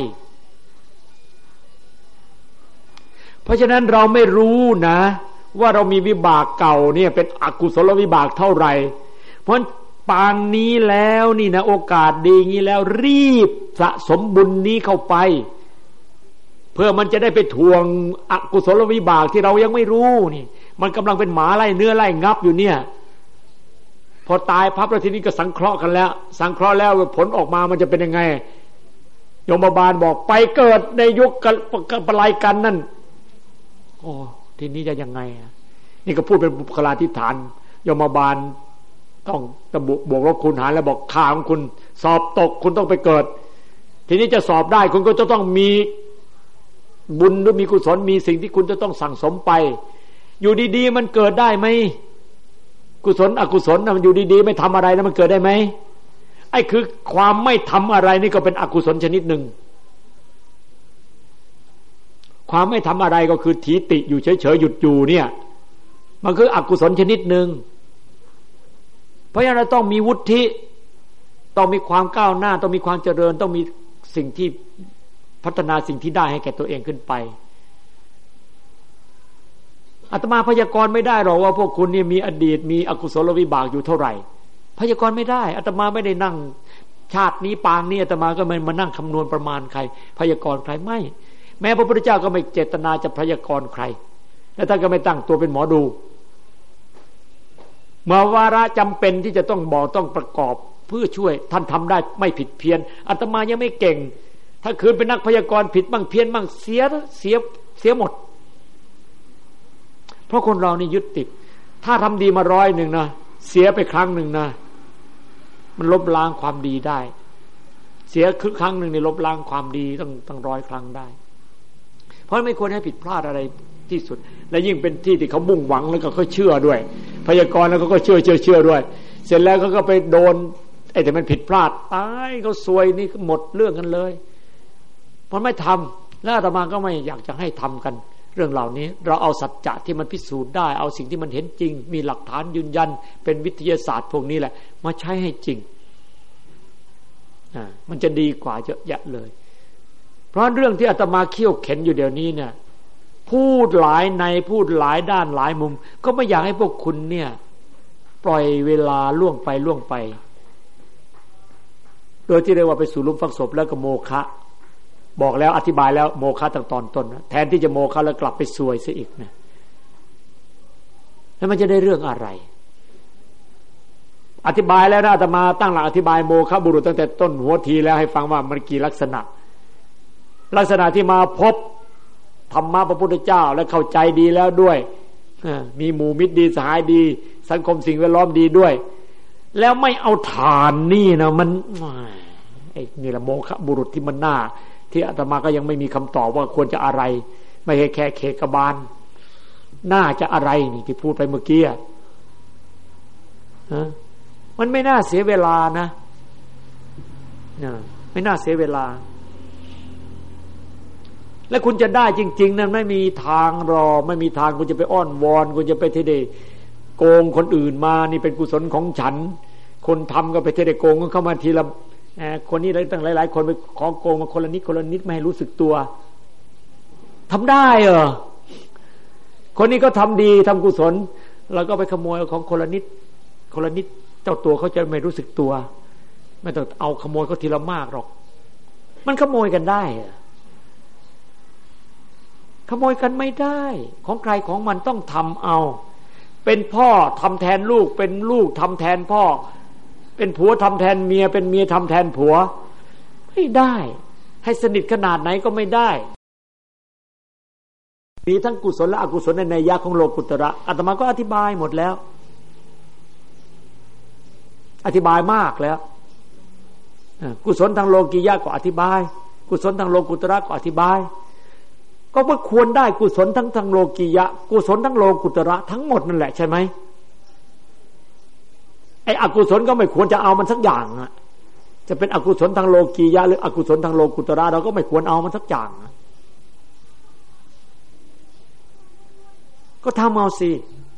เพราะฉะนั้นเราไม่รู้นะว่าเรามีวิบากเก่าเนี่ยเป็นอกุศลวิบากเท่าไหร่เพราะปานนี้แล้วนี่นะโอกาสดีงี้แล้วรีบสะสมบุญนี้เข้าไปเพื่อมันจะได้ไปทวงอกุศลวิบากที่เรายังไม่รู้นี่มันกำลังเป็นหมาไล่เนื้อไล่งับอยู่เนี่ยพอตายพับแล้วทีนี้ก็สังเคราะห์กันแล้วสังเคราะห์แล้วผลออกมามันจะเป็นยังไงยมบาลบอกไปเกิดในยุคกับปลายกันนั่นโอ้ทีนี้จะยังไงนี่ก็พูดเป็นบุคลาธิฐานยมบาลต้องระบุบวกลบคูณหารแล้วบอกข่าของคุณสอบตกคุณต้องไปเกิดทีนี้จะสอบได้คุณก็จะต้องมีบุญหรือมีกุศลมีสิ่งที่คุณจะต้องสั่งสมไปอยู่ดีๆมันเกิดได้ไหมกุศลอกุศลมันอยู่ดีๆไม่ทำอะไรนะมันเกิดได้ไหมไอ้คือความไม่ทำอะไรนี่ก็เป็นอกุศลชนิดหนึ่งความไม่ทำอะไรก็คือถีติอยู่เฉยๆหยุดอยู่เนี่ยมันคืออกุศลชนิดหนึ่งเพราะฉะนั้นเราต้องมีวุฒิต้องมีความก้าวหน้าต้องมีความเจริญต้องมีสิ่งที่พัฒนาสิ่งที่ได้ให้แก่ตัวเองขึ้นไปอาตมาพยากรณ์ไม่ได้หรอกว่าพวกคุณนี่มีอดีตมีอกุศลวิบากอยู่เท่าไหร่พยากรณ์ไม่ได้อาตมาไม่ได้นั่งชาตินี้ปางนี้อาตมาก็ไม่มานั่งคำนวณประมาณใครพยากรณ์ใครไม่แม้พระพุทธเจ้าก็ไม่เจตนาจะพยากรณ์ใครและท่านก็ไม่ตั้งตัวเป็นหมอดูเมื่อวาระจำเป็นที่จะต้องบอกต้องประกอบเพื่อช่วยท่านทำได้ไม่ผิดเพี้ยนอาตมายังไม่เก่งถ้าคืนเป็นนักพยากรณ์ผิดบ้างเพี้ยนบ้างเสียเสียเสียหมดเพราะคนเรานี่ยึดติดถ้าทำดีมาร้อยหนึ่งนะเสียไปครั้งหนึ่งนะมันลบล้างความดีได้เสียคือครั้งหนึ่งในลบล้างความดีต้องต้องร้อยครั้งได้เพราะไม่ควรให้ผิดพลาดอะไรที่สุดและยิ่งเป็นที่ที่เขามุ่งหวังแล้วก็เขาเชื่อด้วยพยากรณ์แล้วเขาก็เชื่อเชื่อเชื่อด้วยเสร็จแล้วเขาก็ไปโดนไอ้แต่มันผิดพลาดตายเขาซวยนี่หมดเรื่องกันเลยเพราะไม่ทำแล้วอาตมาก็ไม่อยากจะให้ทำกันเรื่องเหล่านี้เราเอาสัจจะที่มันพิสูจน์ได้เอาสิ่งที่มันเห็นจริงมีหลักฐานยืนยันเป็นวิทยาศาสตร์พวกนี้แหละมาใช้ให้จริงอ่ามันจะดีกว่าเยอะแยะเลยเพราะเรื่องที่อาตมาเขี่ยวเข็นอยู่เดี๋ยวนี้เนี่ยพูดหลายในพูดหลายด้านหลายมุมก็ไม่อยากให้พวกคุณเนี่ยปล่อยเวลาล่วงไปล่วงไปโดยที่เรียกว่าไปสู่หลุมฝังศพแล้วก็โมฆะบอกแล้วอธิบายแล้วโมฆะตั้งตอนต้นแทนที่จะโมฆะแล้วกลับไปซวยซะอีกนะแล้วมันจะได้เรื่องอะไรอธิบายแล้วนะอาตมาตั้งหลักอธิบายโมฆะบุรุษตั้งแต่ต้นหัวทีแล้วให้ฟังว่ามันกี่ลักษณะลักษณะที่มาพบธรรมะพระพุทธเจ้าและเข้าใจดีแล้วด้วยมีหมู่มิตรดีสหายดีสังคมสิ่งแวดล้อมดีด้วยแล้วไม่เอาฐานนี่นะมันไอ้นี่แหละโมฆะบุรุษที่มันน่าที่อาตมาก็ยังไม่มีคำตอบว่าควรจะอะไรไม่ใช่แค่เขกบาลน่าจะอะไรนี่ที่พูดไปเมื่อกี้อ่ะมันไม่น่าเสียเวลานะไม่น่าเสียเวลาและคุณจะได้จริงๆนั้นไม่มีทางรอไม่มีทางคุณจะไปอ้อนวอนคุณจะไปเทเดโกงคนอื่นมานี่เป็นกุศลของฉันคนทำก็ไปเทเดโกงเข้ามาทีละคนนี้ตั้งหลายๆคนไปขอโกงมาคนละนิดคนละนิดไม่ให้รู้สึกตัวทำได้เหรอคนนี้ก็ทำดีทำกุศลเราก็ไปขโมยของคนละนิดคนละนิดเจ้าตัวเขาจะไม่รู้สึกตัวไม่ต้องเอาขโมยเขาทีละมากหรอกมันขโมยกันได้ขโมยกันไม่ได้ของใครของมันต้องทำเอาเป็นพ่อทำแทนลูกเป็นลูกทำแทนพ่อเป็นผัวทำแทนเมียเป็นเมียทำแทนผัวไม่ได้ให้สนิทขนาดไหนก็ไม่ได้มีทั้งกุศลและอกุศลในนัยยะของโลกุตระอาตมาก็อธิบายหมดแล้วอธิบายมากแล้วกุศลทางโลกียะก็อธิบายกุศลทางโลกุตระก็อธิบายก็ว่าควรได้กุศลทั้งทางโลกียะกุศลทั้งโลกุตระทั้งหมดนั่นแหละใช่ไหมไอ้อกุศลก็ไม่ควรจะเอามันสักอย่างอะจะเป็นอกุศลทางโลกียะหรืออกุศลทางโลกุตระเราก็ไม่ควรเอามันสักอย่างก็ทำเอาสิ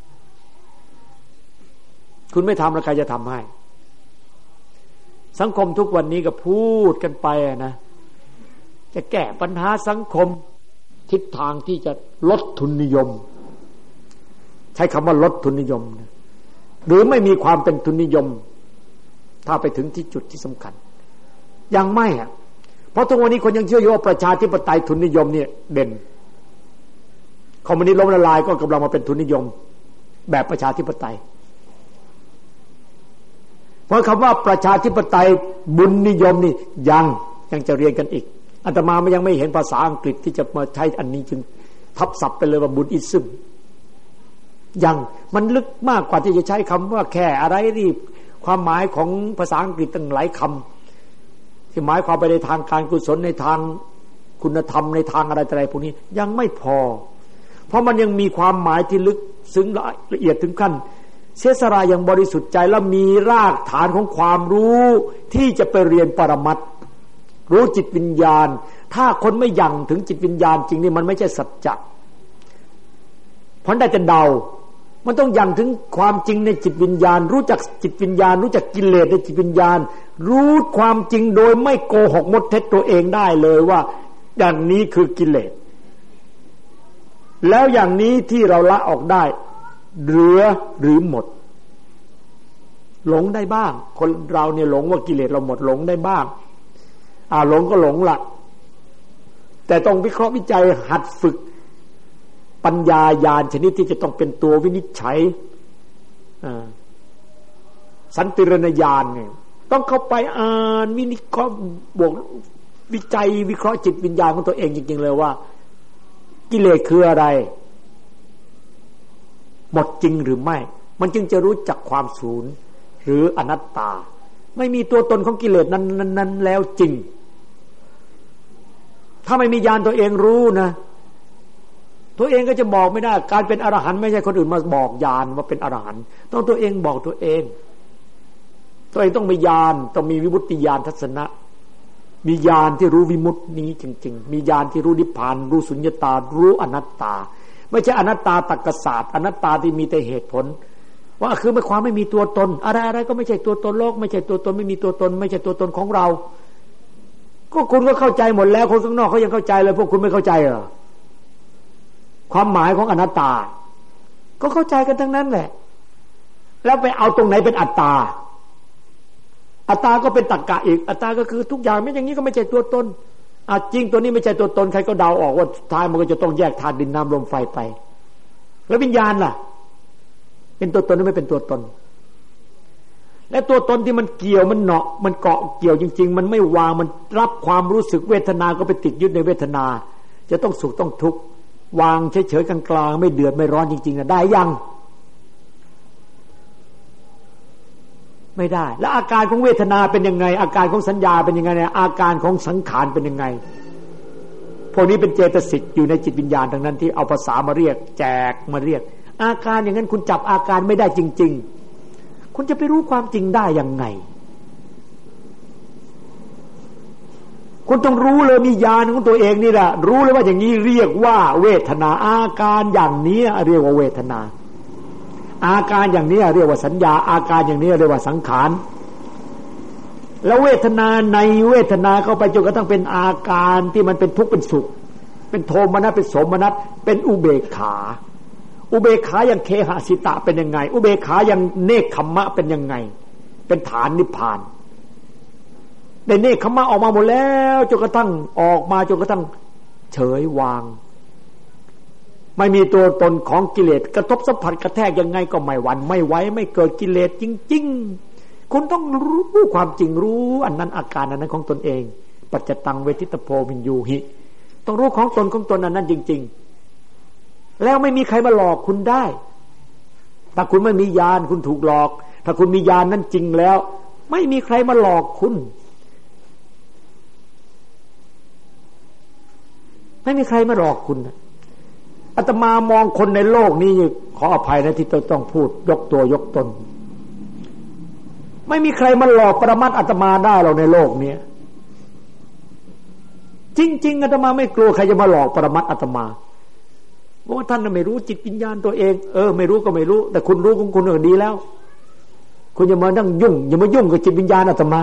คุณไม่ทำแล้วใครจะทำให้สังคมทุกวันนี้ก็พูดกันไปนะจะแก้ปัญหาสังคมทิศทางที่จะลดทุนนิยมใช้คำว่าลดทุนนิยมนะหรือไม่มีความเป็นทุนนิยมถ้าไปถึงที่จุดที่สำคัญยังไม่อ่ะเพราะทุกวันนี้คนยังเชื่ออยู่ว่าประชาธิปไตยทุนนิยมเนี่ยเด่นคอมมิวนิสต์ล้มละลายก็กำลังมาเป็นทุนนิยมแบบประชาธิปไตยเพราะคำว่าประชาธิปไตยบุญนิยมนี่ยังยังจะเรียนกันอีกอาตมามันยังไม่เห็นภาษาอังกฤษที่จะมาใช้อันนี้จึงทับศัพท์ไปเลยว่าบุญอิซึมยังมันลึกมากกว่าที่จะใช้คำว่าแค่อะไรนี่ความหมายของภาษาอังกฤษตั้งหลายคำที่หมายความไปในทางการกุศลในทางคุณธรรมในทางอะไรอะไรพวกนี้ยังไม่พอเพราะมันยังมีความหมายที่ลึกซึ้งละเอียดถึงขั้นเสียสละอย่างบริสุทธิ์ใจและมีรากฐานของความรู้ที่จะไปเรียนปรมัตถ์รู้จิตวิญญาณถ้าคนไม่ยังถึงจิตวิญญาณจริงนี่มันไม่ใช่สัจจะเพราะได้แต่เดามันต้องยังถึงความจริงในจิตวิญญาณรู้จักจิตวิญญาณรู้จักกิเลสในจิตวิญญาณรู้ความจริงโดยไม่โกหกมดเท็จตัวเองได้เลยว่าอย่างนี้คือกิเลสแล้วอย่างนี้ที่เราละออกได้เหลือหรือหมดหลงได้บ้างคนเราเนี่ยหลงว่ากิเลสเราหมดหลงได้บ้างอ่าหลงก็หลงละแต่ต้องวิเคราะห์วิจัยหัดฝึกปัญญาญาณชนิดที่จะต้องเป็นตัววินิจฉัยสันติรณญาณเนี่ยต้องเข้าไปอ่านวินิจเคราะห์บวกวิจัยวิเคราะห์จิตวิญญาณของตัวเองจริงๆเลยว่ากิเลสคืออะไรหมดจริงหรือไม่มันจึงจะรู้จักความสูญหรืออนัตตาไม่มีตัวตนของกิเลสนั้นนั้นแล้วจริงถ้าไม่มีญาณตัวเองรู้นะตัวเองก็จะบอกไม่ได้การเป็นอรหันต์ไม่ใช่คนอื่นมาบอกญาณว่าเป็นอรหันต์ต้องตัวเองบอกตัวเองตัวเองต้องมีญาณต้องมีวิมุตติญาณทัศนะมีญาณที่รู้วิมุตตินี้จริงๆมีญาณที่รู้นิพพานรู้สุญญตารู้อนัตตาไม่ใช่อนัตตาตรรกศาสตร์อนัตตาที่มีแต่เหตุผลว่าคือไม่ความไม่มีตัวตนอะไรอะไรก็ไม่ใช่ตัวตนโลกไม่ใช่ตัวตนไม่มีตัวตนไม่ใช่ตัวตนของเราก็คุณก็เข้าใจหมดแล้วคนข้างนอกเขายังเข้าใจเลยพวกคุณไม่เข้าใจเหรอความหมายของอนัตตาก็เข้าใจกันทั้งนั้นแหละแล้วไปเอาตรงไหนเป็นอัตตาอัตตาก็เป็นตรรกะอีกอัตตาก็คือทุกอย่างไม่อย่างนี้ก็ไม่ใช่ตัวตนอ่ะจริงตัวนี้ไม่ใช่ตัวตนใครก็เดาออกว่าท้ายมันก็จะต้องแยกธาตุดินน้ำลมไฟไปแล้ววิญญาณล่ะเป็นตัวตนหรือไม่เป็นตัวตนและตัวตนที่มันเกี่ยวมันเนาะมันเกาะเกี่ยวจริงๆมันไม่วางมันรับความรู้สึกเวทนาก็ไปติดยึดในเวทนาจะต้องสุขต้องทุกข์วางเฉยๆกลางๆไม่เดือดไม่ร้อนจริงๆนะได้ยังไม่ได้แล้วอาการของเวทนาเป็นยังไงอาการของสัญญาเป็นยังไงเนี่ยอาการของสังขารเป็นยังไงพวกนี้เป็นเจตสิกอยู่ในจิตวิญญาณทั้งนั้นที่เอาภาษามาเรียกแจกมาเรียกอาการอย่างนั้นคุณจับอาการไม่ได้จริงๆคุณจะไปรู้ความจริงได้ยังไงคุณต้องรู้เลยมีญาณของตัวเองนี่แหละรู้เลยว่าอย่างนี้เรียกว่าเวทนาอาการอย่างนี้เรียกว่าเวทนาอาการอย่างนี้เรียกว่าสัญญาอาการอย่างนี้เรียกว่าสังขารแล้วเวทนาในเวทนาเข้าไปจนกระทั่งเป็นอาการที่มันเป็นทุกข์เป็นสุขเป็นโทมนัสเป็นโสมนัสเป็นอุเบกขาอุเบกขาอย่างเคหสิตะเป็นยังไงอุเบกขาอย่างเนกขัมมะเป็นยังไงเป็นฐานนิพพานในเนกขัมมะออกมาหมดแล้วจนกระทั่งออกมาจนกระทั่งเฉยวางไม่มีตัวตนของกิเลสกระทบสัมผัสกระแทกยังไงก็ไม่หวั่นไม่ไหวไม่เกิดกิเลสจริงๆคุณต้องรู้ความจริงรู้อันนั้นอาการอันนั้นของตนเองปัจจตังเวทิตโพวินยูหิต้องรู้ของตนของตนอันนั้นจริงๆแล้วไม่มีใครมาหลอกคุณได้ถ้าคุณไม่มีญาณคุณถูกหลอกถ้าคุณมีญาณนั้นจริงแล้วไม่มีใครมาหลอกคุณไม่มีใครมาหลอกคุณอาตมามองคนในโลกนี้ขออภัยนะที่ต้องพูดยกตัวยกตนไม่มีใครมาหลอกปรมัตถ์อาตมาได้หรอกในโลกนี้จริงๆอาตมาไม่กลัวใครจะมาหลอกปรมัตถ์อาตมาเพราะว่าท่านไม่รู้จิตวิญญาณตัวเองเออไม่รู้ก็ไม่รู้แต่คุณรู้ของคุณก็ดีแล้วคุณอย่ามานั่งยุ่งอย่ามายุ่งกับจิตวิญญาณอาตมา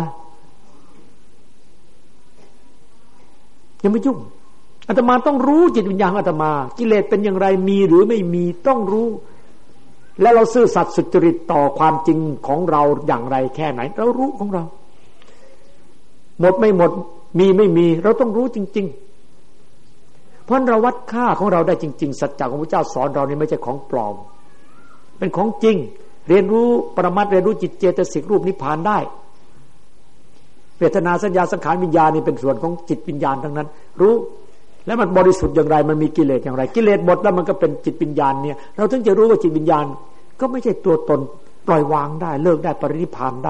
อย่ามายุ่งอาตมาต้องรู้จิตวิญญาณอาตมากิเลสเป็นอย่างไรมีหรือไม่มีต้องรู้และเราซื่อสัตย์สุจริตต่อความจริงของเราอย่างไรแค่ไหนเรารู้ของเราหมดไม่หมดมีไม่มีเราต้องรู้จริงๆเพราะเราวัดค่าของเราได้จริงๆสัจจะของพระเจ้าสอนเรานี่ไม่ใช่ของปลอมเป็นของจริงเรียนรู้ปรมัตถ์เรียนรู้จิตเจตสิกรูปนิพพานได้เวทนาสัญญาสังขารวิญญาณนี่เป็นส่วนของจิตวิญญาณทั้งนั้นรู้แล้วมันบริสุทธิ์อย่างไรมันมีกิเลสอย่างไรกิเลสหมดแล้วมันก็เป็นจิตวิญญาณเนี่ยเราถึงจะรู้ว่าจิตวิญญาณก็ไม่ใช่ตัวตนปล่อยวางได้เลิกได้ปรินิพพานได้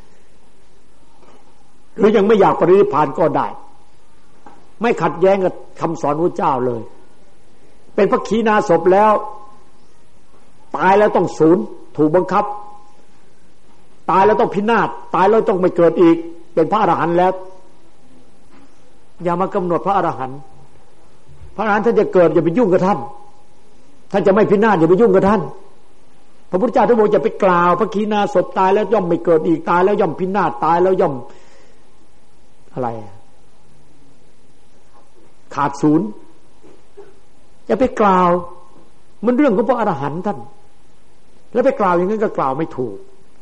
หรือยังไม่อยากปรินิพพานก็ได้ไม่ขัดแย้งกับคำสอนพระเจ้าเลยเป็นพระขีณาสพแล้วตายแล้วต้องสูญถูกบังคับตายแล้วต้องพินาศตายแล้วต้องไม่เกิดอีกเป็นพระอรหันต์แล้วอย่ามากำหนดพระอรหันต์พระอรหันต์ท่านจะเกิดอย่าไปยุ่งกับท่านท่านจะไม่พินาศอย่าไปยุ่งกับท่านพระพุทธเจ้าท่านบอกอย่าไปกล่าวพระขีณาสพตายแล้วย่อมไม่เกิดอีกตายแล้วย่อมพินาศตายแล้วย่อมอะไรขาดศูนย์อย่าไปกล่าวมันเรื่องของพระอรหันต์ท่านแล้วไปกล่าวอย่างนั้นก็กล่าวไม่ถูก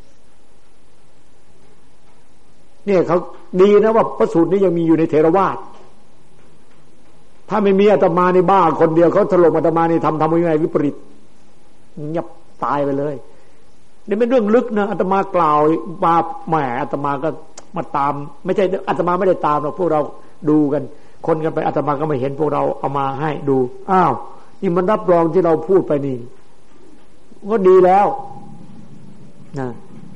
เนี่ยเขาดีนะว่าพระสูตรนี้ยังมีอยู่ในเถรวาทถ้าไม่มีอาตมาในบ้าคนเดียวเขาถล่มอาตมานี่ทำทำยังไงวิปริตเงียบตายไปเลยนี่เป็นเรื่องลึกนะอาตมากล่าวมาแหมอาตมาก็มาตามไม่ใช่อาตมาไม่ได้ตามหรอกพวกเราดูกันคนกันไปอาตมาก็ไม่เห็นพวกเราเอามาให้ดูอ้าวนี่มันรับรองที่เราพูดไปนี่ก็ดีแล้วนะ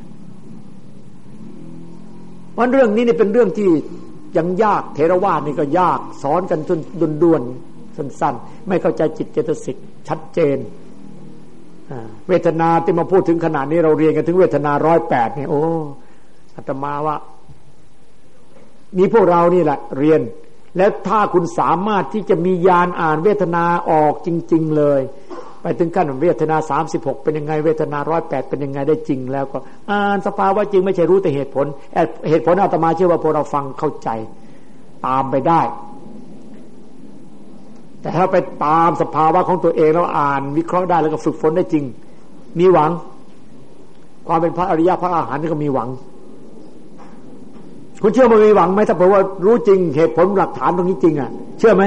วันเรื่องนี้นี่เป็นเรื่องที่ยังยากเถรวาทนี่ก็ยากสอนกันจนด่วนๆสั้นๆไม่เข้าใจจิตเจตสิกชัดเจนเวทนาที่มาพูดถึงขนาดนี้เราเรียนกันถึงเวทนาร้อยแปดเนี่ยโอ้อาตมาว่ามีพวกเรานี่แหละเรียนแล้วถ้าคุณสามารถที่จะมีญาณอ่านเวทนาออกจริงๆเลยไปถึงขั้นเวทนาสามสิบหกเป็นยังไงเวทนาร้อยแปดเป็นยังไงได้จริงแล้วก็อ่านสภาวะจริงไม่ใช่รู้แต่เหตุผลเหตุผลอาตมาเชื่อว่าพวกเราฟังเข้าใจตามไปได้แต่ถ้าไปตามสภาวะของตัวเองแล้วอ่านวิเคราะห์ได้แล้วก็ฝึกฝนได้จริงมีหวังความเป็นพระอริยะพระอรหันต์ก็มีหวังคุณเชื่อมันมีหวังไหมถ้าบอกว่ารู้จริงเหตุผลหลักฐานตรงนี้จริงอ่ะเชื่อไหม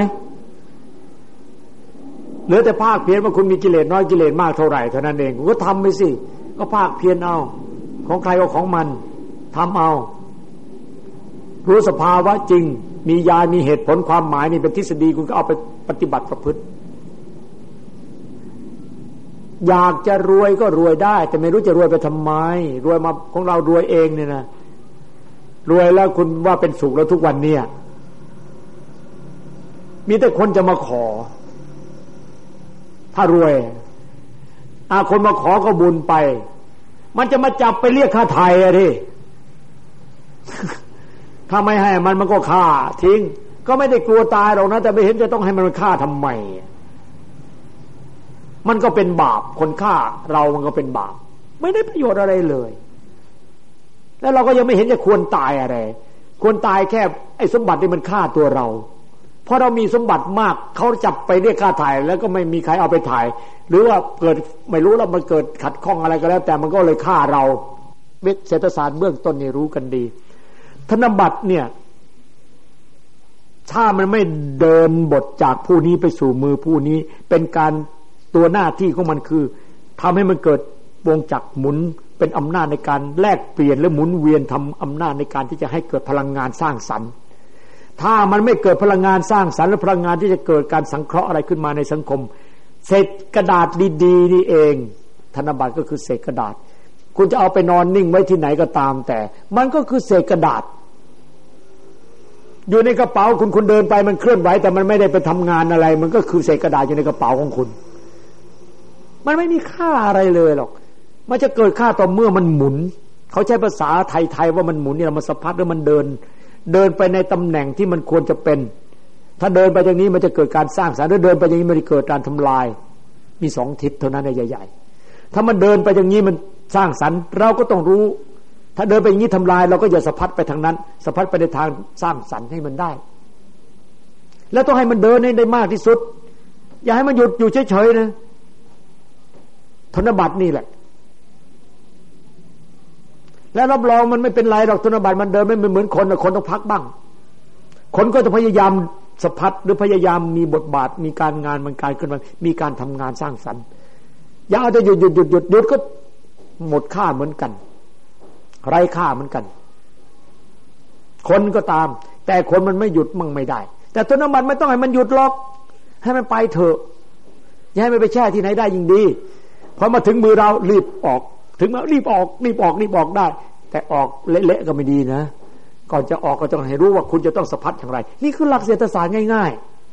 เหลือแต่ภาคเพียรว่าคุณมีกิเลสน้อยกิเลสมากเท่าไหร่เท่านั้นเองคุณก็ทำไปสิก็ภาคเพียรเอาของใครก็ของมันทำเอารู้สภาวะจริงมีญาณมีเหตุผลความหมายนี่เป็นทฤษฎีคุณก็เอาไปปฏิบัติประพฤติอยากจะรวยก็รวยได้แต่ไม่รู้จะรวยไปทำไมรวยมาของเรารวยเองเนี่ยนะรวยแล้วคุณว่าเป็นสุขแล้วทุกวันเนี่ยมีแต่คนจะมาขอถ้ารวยอาคนมาขอก็บุญไปมันจะมาจับไปเรียกค่าไถ่อะดิถ้าไม่ให้มันมันก็ฆ่าทิ้งก็ไม่ได้กลัวตายหรอกนะแต่ไม่เห็นจะต้องให้มันฆ่าทำไมมันก็เป็นบาปคนฆ่าเรามันก็เป็นบาปไม่ได้ประโยชน์อะไรเลยแล้วเราก็ยังไม่เห็นจะควรตายอะไรควรตายแค่ไอ้สมบัติที่มันฆ่าตัวเราเพราะเรามีสมบัติมากเขาจับไปเรียกค่าถ่ายแล้วก็ไม่มีใครเอาไปถ่ายหรือว่าเกิดไม่รู้แล้วมันเกิดขัดข้องอะไรก็แล้วแต่มันก็เลยฆ่าเราเศรษฐศาสตร์เบื้องต้นนี่รู้กันดีธนบัตรเนี่ยถ้ามันไม่เดินบทจากผู้นี้ไปสู่มือผู้นี้เป็นการตัวหน้าที่ของมันคือทำให้มันเกิดวงจักรหมุนเป็นอำนาจในการแลกเปลี่ยนและหมุนเวียนทำอำนาจในการที่จะให้เกิดพลังงานสร้างสรรค์ถ้ามันไม่เกิดพลังงานสร้างสรรค์และพลังงานที่จะเกิดการสังเคราะห์อะไรขึ้นมาในสังคมเศษกระดาษดีๆนี่เองธนบัตรก็คือเศษกระดาษคุณจะเอาไปนอนนิ่งไว้ที่ไหนก็ตามแต่มันก็คือเศษกระดาษอยู่ในกระเป๋าคุณคุณเดินไปมันเคลื่อนไหวแต่มันไม่ได้ไปทำงานอะไรมันก็คือเศษกระดาษอยู่ในกระเป๋าของคุณมันไม่มีค่าอะไรเลยหรอกมันจะเกิดค่าต่อเมื่อมันหมุนเขาใช้ภาษาไทยๆว่ามันหมุนนี่มันสะพัดแล้วมันเดินเดินไปในตำแหน่งที่มันควรจะเป็นถ้าเดินไปอย่างนี้มันจะเกิดการสร้างสรรค์ถ้าเดินไปอย่างนี้มันจะเกิดการทำลายมีสองทิศเท่านั้นใหญ่ๆถ้ามันเดินไปอย่างนี้มันสร้างสรรค์เราก็ต้องรู้ถ้าเดินไปอย่างนี้ทำลายเราก็อย่าสะพัดไปทางนั้นสะพัดไปในทางสร้างสรรค์ให้มันได้แล้วต้องให้มันเดินให้ได้มากที่สุดอย่าให้มันหยุดอยู่เฉยๆนะธนบัตรนี่แหละแล้วรับรองมันไม่เป็นไรหรอกธนบัตรมันเดินไม่เหมือนคนนะคนต้องพักบ้างคนก็จะพยายามสะพัดหรือพยายามมีบทบาทมีการงานมันการขึ้นมามีการทำงานสร้างสรรค์อย่าเอาแต่หยุดหยุดหยุดหยุดหยุดก็หมดค่าเหมือนกันไร้ค่าเหมือนกันคนก็ตามแต่คนมันไม่หยุดมั่งไม่ได้แต่ธนบัตรไม่ต้องให้มันหยุดหรอกให้มันไปเถอะอย่าให้มันไปแช่ที่ไหนได้ยิ่งดีพอมาถึงมือเรารีบออกถึงมารีบออกรีบออกรีบออกได้แต่ออกเละๆก็ไม่ดีนะก่อนจะออกก็ต้องให้รู้ว่าคุณจะต้องสะพัดอย่างไรนี่คือหลักเศรษฐศาสตร์ง่าย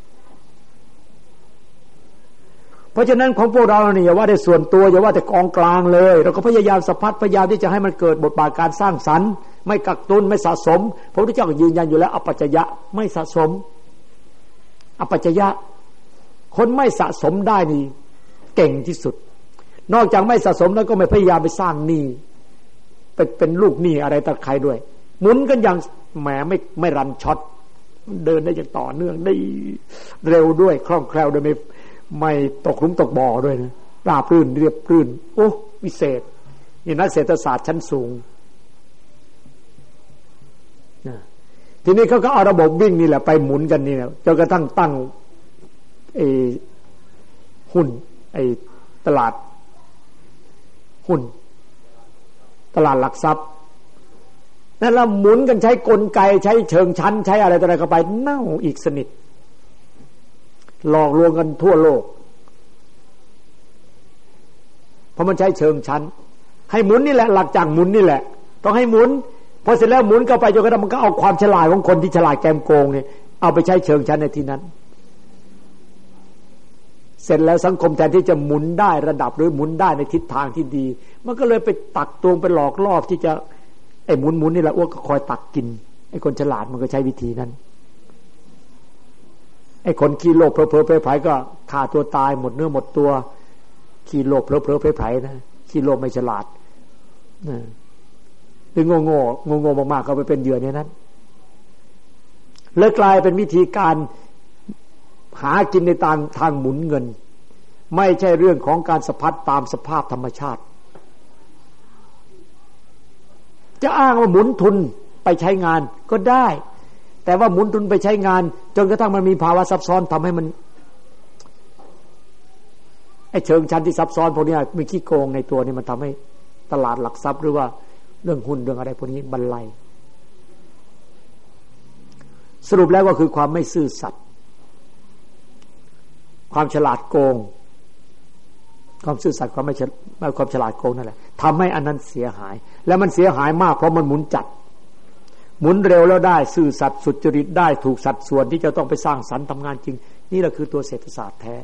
ๆเพราะฉะนั้นของพวกเราเนี่ยอย่าว่าแต่ส่วนตัวอย่าว่าแต่กองกลางเลยเราก็พยายามสะพัดพยายามที่จะให้มันเกิดบทบาทการสร้างสรรค์ไม่กักตุนไม่สะสมพระพุทธเจ้าก็ยืนยันอยู่แล้วอปัจจยะไม่สะสมอปัจจยะคนไม่สะสมได้นี่เก่งที่สุดนอกจากไม่สะสมแล้วก็ไม่พยายามไปสร้างหนี้ไปเป็นลูกหนี้อะไรต่อใครด้วยหมุนกันอย่างแหมไม่ไม่รันช็อตเดินได้อย่างต่อเนื่องได้เร็วด้วยคล่องแคล่วโดยไม่ไม่ตกหลุมตกบ่อด้วยนะราบรื่นเรียบรื่นโอ้วิเศษนี่นักเศรษฐศาสตร์ชั้นสูงทีนี้เขาก็เอาระบบวิ่งนี่แหละไปหมุนกันนี่แหละจนกระทั่งตั้งไอ้หุ้นไอ้ตลาดหุ้นตลาดหลักทรัพย์นั่นเราหมุนกันใช้กลไกใช้เชิงชั้นใช้อะไรต่ออะไรเข้าไปเน่าอีกสนิทหลอกลวงกันทั่วโลกเพราะมันใช้เชิงชั้นให้หมุนนี่แหละหลักจากหมุนนี่แหละต้องให้หมุนพอเสร็จแล้วหมุนเข้าไปจนกระทั่งมันก็เอาความฉลาดของคนที่ฉลาดแกมโกงเนี่ยเอาไปใช้เชิงชั้นในที่นั้นเสร็จแล้วสังคมแทนที่จะหมุนได้ระดับหรือหมุนได้ในทิศทางที่ดีมันก็เลยไปตักตวงไปหลอกล่อที่จะไอ้หมุนหมุนนี่แหละอ้วกก็คอยตักกินไอ้คนฉลาดมันก็ใช้วิธีนั้นไอ้คนขี้โลภเผลอเผลอไผลก็ฆ่าตัวตายหมดเนื้อหมดตัวขี้โลภเผลอเผลอไผลนะขี้โลภไม่ฉลาดนะหรือโง่โง่โง่โง่มากๆก็ไปเป็นเหยื่อในนั้นเลยกลายเป็นวิธีการหากินในทางทางหมุนเงินไม่ใช่เรื่องของการสะพัดตามสภาพธรรมชาติจะอ้างว่าหมุนทุนไปใช้งานก็ได้แต่ว่าหมุนทุนไปใช้งานจนกระทั่งมันมีภาวะซับซ้อนทำให้มันไอ้เชิงชั้นที่ซับซ้อนพวกนี้มีขี้โกงในตัวนี่มันทำให้ตลาดหลักทรัพย์หรือว่าเรื่องหุ้นเรื่องอะไรพวกนี้บรรลัยสรุปแล้วก็คือความไม่ซื่อสัตย์ความฉลาดโกงความซื่อสัตย์ความไม่ความฉลาดโกงนั่นแหละทำให้อันนั้นเสียหายแล้วมันเสียหายมากเพราะมันหมุนจัดหมุนเร็วแล้วได้ซื่อสัตย์สุจริตได้ถูกสัดส่วนที่จะต้องไปสร้างสรรค์ทำงานจริงนี่แหละคือตัวเศรษฐศาสตร์แท้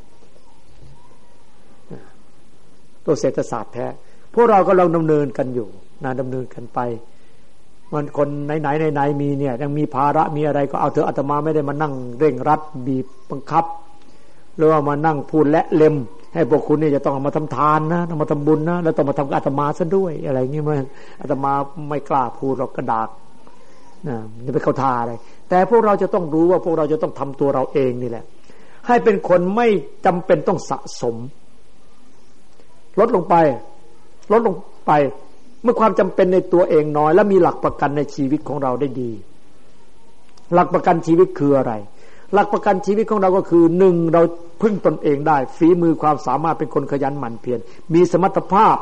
ตัวเศรษฐศาสตร์แท้พวกเราก็ลองดำเนินกันอยู่นะดำเนินกันไปมันคนไหนๆไหนๆมีเนี่ยยังมีภาระมีอะไรก็เอาเถอะอาตมาไม่ได้มานั่งเร่งรัดบีบบังคับหรือว่ามานั่งพูดและเล็มให้พวกคุณนี่จะต้องมาทำทานนะต้องมาทำบุญนะแล้วต้องมาทำกับอาตมาซะด้วยอะไรเงี้ยมันอาตมาไม่กล้าพูดหรอกกระดากนะจะไปเข้าท่าอะไรแต่พวกเราจะต้องรู้ว่าพวกเราจะต้องทำตัวเราเองนี่แหละให้เป็นคนไม่จำเป็นต้องสะสมลดลงไปลดลงไปเมื่อความจำเป็นในตัวเองน้อยและมีหลักประกันในชีวิตของเราได้ดีหลักประกันชีวิตคืออะไรหลักประกันชีวิตของเราก็คือหนึ่งเราพึ่งตนเองได้ฝีมือความสามารถเป็นคนขยันหมั่นเพียรมีสมรรถภาพ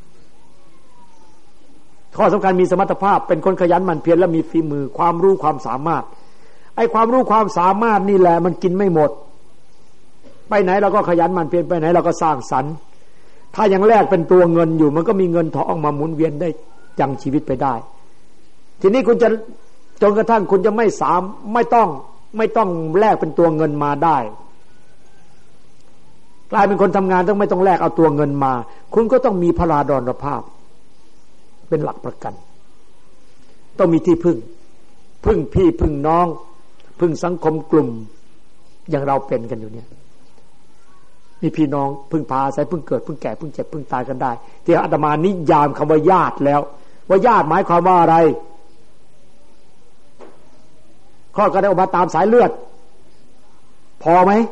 ข้อสำคัญมีสมรรถภาพเป็นคนขยันหมั่นเพียรและมีฝีมือความรู้ความสามารถไอ้ความรู้ความสามารถนี่แหละมันกินไม่หมดไปไหนเราก็ขยันหมั่นเพียรไปไหนเราก็สร้างสรรค์ถ้ายังแลกเป็นตัวเงินอยู่มันก็มีเงินทองมาหมุนเวียนได้ยังชีวิตไปได้ทีนี้คุณจะจนกระทั่งคุณจะไม่สามไม่ต้องไม่ต้องแลกเป็นตัวเงินมาได้กลายเป็นคนทำงานต้องไม่ต้องแลกเอาตัวเงินมาคุณก็ต้องมีพลาดรภาพเป็นหลักประกันต้องมีที่พึ่งพึ่งพี่พึ่งน้องพึ่งสังคมกลุ่มอย่างเราเป็นกันอยู่เนี่ยมีพี่น้องพึ่งพาอาศัยพึ่งเกิดพึ่งแก่พึ่งเจ็บพึ่งตายกันได้ที่อาตมานิยามคำว่าญาติแล้วว่าญาติหมายความว่าอะไรข้อก็ได้ออกมาตามสายเลือดพอไหม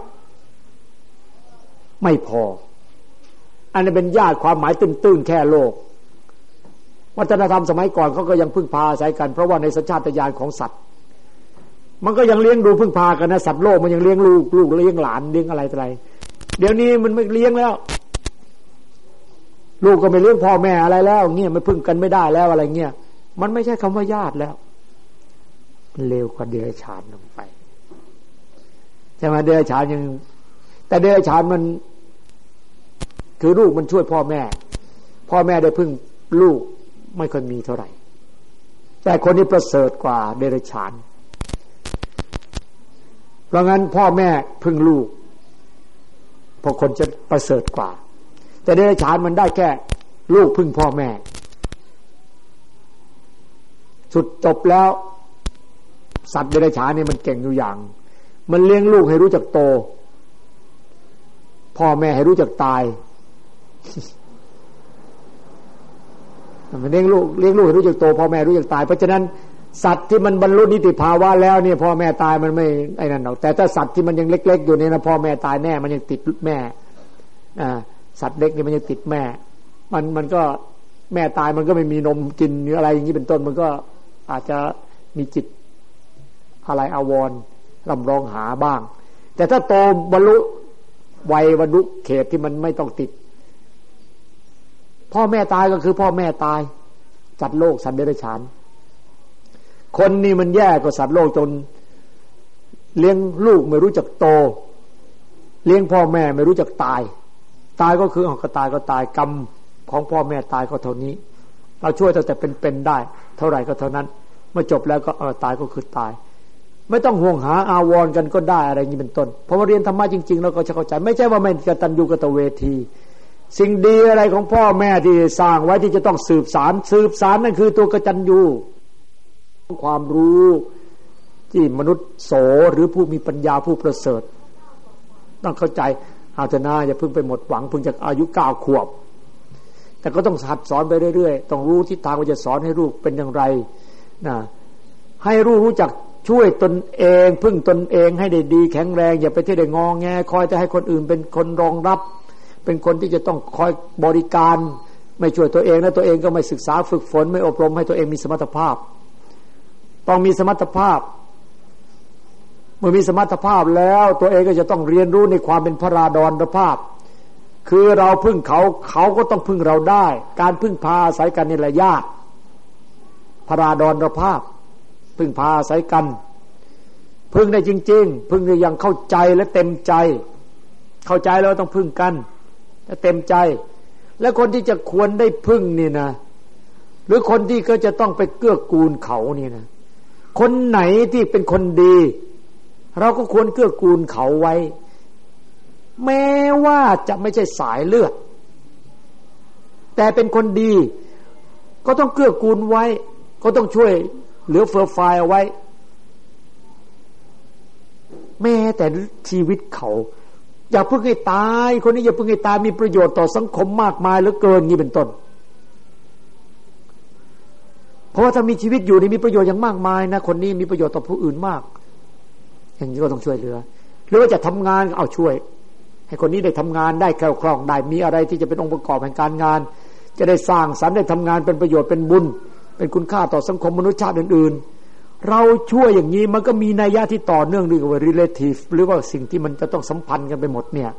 ไม่พออันนี้เป็นญาติความหมายตื้นๆแค่โลกวัฒนธรรมสมัยก่อนเขาก็ยังพึ่งพาอาศัยกันเพราะว่าในสัญชาตญาณของสัตว์มันก็ยังเลี้ยงดูพึ่งพากันนะสัตว์โลกมันยังเลี้ยงลูกลูกเลี้ยงหลานเลี้ยงอะไรอะไรเดี๋ยวนี้มันไม่เลี้ยงแล้วลูกก็ไม่เลี้ยงพ่อแม่อะไรแล้วเงี้ยมันพึ่งกันไม่ได้แล้วอะไรเงี้ยมันไม่ใช่คำว่าญาติแล้วมันเลวกว่าเดรัจฉานลงไปใช่ไหมเดรัจฉานยังแต่เดรัจฉานมันคือลูกมันช่วยพ่อแม่พ่อแม่ได้พึ่งลูกไม่ค่อยมีเท่าไหร่แต่คนนี้ประเสริฐกว่าเดรัจฉานเพราะงั้นพ่อแม่พึ่งลูกพอคนจะประเสริฐกว่าแต่เดรัจฉานมันได้แค่ลูกพึ่งพ่อแม่สุดจบแล้วสัตว์เดรัจฉานนี่มันเก่งอยู่อย่างมันเลี้ยงลูกให้รู้จักโตพ่อแม่ให้รู้จักตายมันเลี้ยงลูกเลี้ยงลูกให้รู้จักโตพ่อแม่รู้จักตายเพราะฉะนั้นสัตว์ที่มันบรรลุนิติภาวะแล้วเนี่ยพ่อแม่ตายมันไม่ไอ้นั่นหรอกแต่ถ้าสัตว์ที่มันยังเล็กๆอยู่เนี่ยนะพ่อแม่ตายแน่มันยังติดแม่อ่าสัตว์เล็กนี่มันยังติดแม่มันมันก็แม่ตายมันก็ไม่มีนมกินหรืออะไรอย่างนี้เป็นต้นมันก็อาจจะมีจิตอะไรอาวรณ์รำร้องหาบ้างแต่ถ้าโตบรรลุวัยบรรลุเขตที่มันไม่ต้องติดพ่อแม่ตายก็คือพ่อแม่ตายจัดโลกสัตว์เดรัจฉานคนนี่มันแย่กว่าสัตว์โลกจนเลี้ยงลูกไม่รู้จักโตเลี้ยงพ่อแม่ไม่รู้จักตายตายก็คืออ๋อก็ตายก็ตายกรรมของพ่อแม่ตายก็เท่านี้เราช่วยแต่เป็นๆได้เท่าไหร่ก็เท่านั้นเมื่อจบแล้วก็เออตายก็คือตายไม่ต้องห่วงหาอาวรณ์กันก็ได้อะไรอย่างนี้เป็นต้นเพราะว่าเรียนธรรมะจริงๆเราก็จะเข้าใจไม่ใช่ว่าไม่กตัญญูกตเวทีสิ่งดีอะไรของพ่อแม่ที่สร้างไว้ที่จะต้องสืบสารสืบสารนั่นคือตัวกตัญญูความรู้ที่มนุษย์โสหรือผู้มีปัญญาผู้ประเสริฐต้องเข้าใจอาจนาอย่าเพิ่งไปหมดหวังเพิ่งจากอายุเก้าขวบแต่ก็ต้องหัดสอนไปเรื่อยๆต้องรู้ทิศทางว่าจะสอนให้ลูกเป็นอย่างไรนะให้ลูกรู้จักช่วยตนเองพึ่งตนเองให้ได้ดีแข็งแรงอย่าไปที่ได้งอแงคอยจะให้คนอื่นเป็นคนรองรับเป็นคนที่จะต้องคอยบริการไม่ช่วยตัวเองแล้วตัวเองก็ไม่ศึกษาฝึกฝนไม่อบรมให้ตัวเองมีสมรรถภาพต้องมีสมรรถภาพเมื่อมีสมรรถภาพแล้วตัวเองก็จะต้องเรียนรู้ในความเป็นพระราดรภาพคือเราพึ่งเขาเขาก็ต้องพึ่งเราได้การพึ่งพาอาศัยกันนี่แหละญาติพระราดรภาพพึ่งพาอาศัยกันพึ่งได้จริงๆพึ่งได้อย่างเข้าใจและเต็มใจเข้าใจแล้วต้องพึ่งกันและเต็มใจและคนที่จะควรได้พึ่งนี่นะหรือคนที่ก็จะต้องไปเกื้อกูลเขานี่นะคนไหนที่เป็นคนดีเราก็ควรเกื้อกูลเขาไว้แม้ว่าจะไม่ใช่สายเลือดแต่เป็นคนดีก็ต้องเกื้อกูลไว้ก็ต้องช่วยเหลือเฟือฟายเอาไว้แม้แต่ชีวิตเขาอย่าเพิ่งให้ตายคนนี้อย่าเพิ่งให้ตายมีประโยชน์ต่อสังคมมากมายเหลือเกินนี่เป็นต้นเพราะว่าถ้ามีชีวิตอยู่นี่มีประโยชน์อย่างมากมายนะคนนี้มีประโยชน์ต่อผู้อื่นมากอย่างนี้ก็ต้องช่วยเหลือหรือว่าจะทำงานเอาช่วยให้คนนี้ได้ทำงานได้แคล่วคล่องได้มีอะไรที่จะเป็นองค์ประกอบแห่งการงานจะได้สร้างสรรค์ได้ทำงานเป็นประโยชน์เป็นบุญเป็นคุณค่าต่อสังคมมนุษยชาติอื่นๆเราช่วยอย่างนี้มันก็มีนัยยะที่ต่อเนื่องเรียกว่า relative หรือว่าสิ่งที่มันจะต้องสัมพันธ์กันไปหมดเนี่ย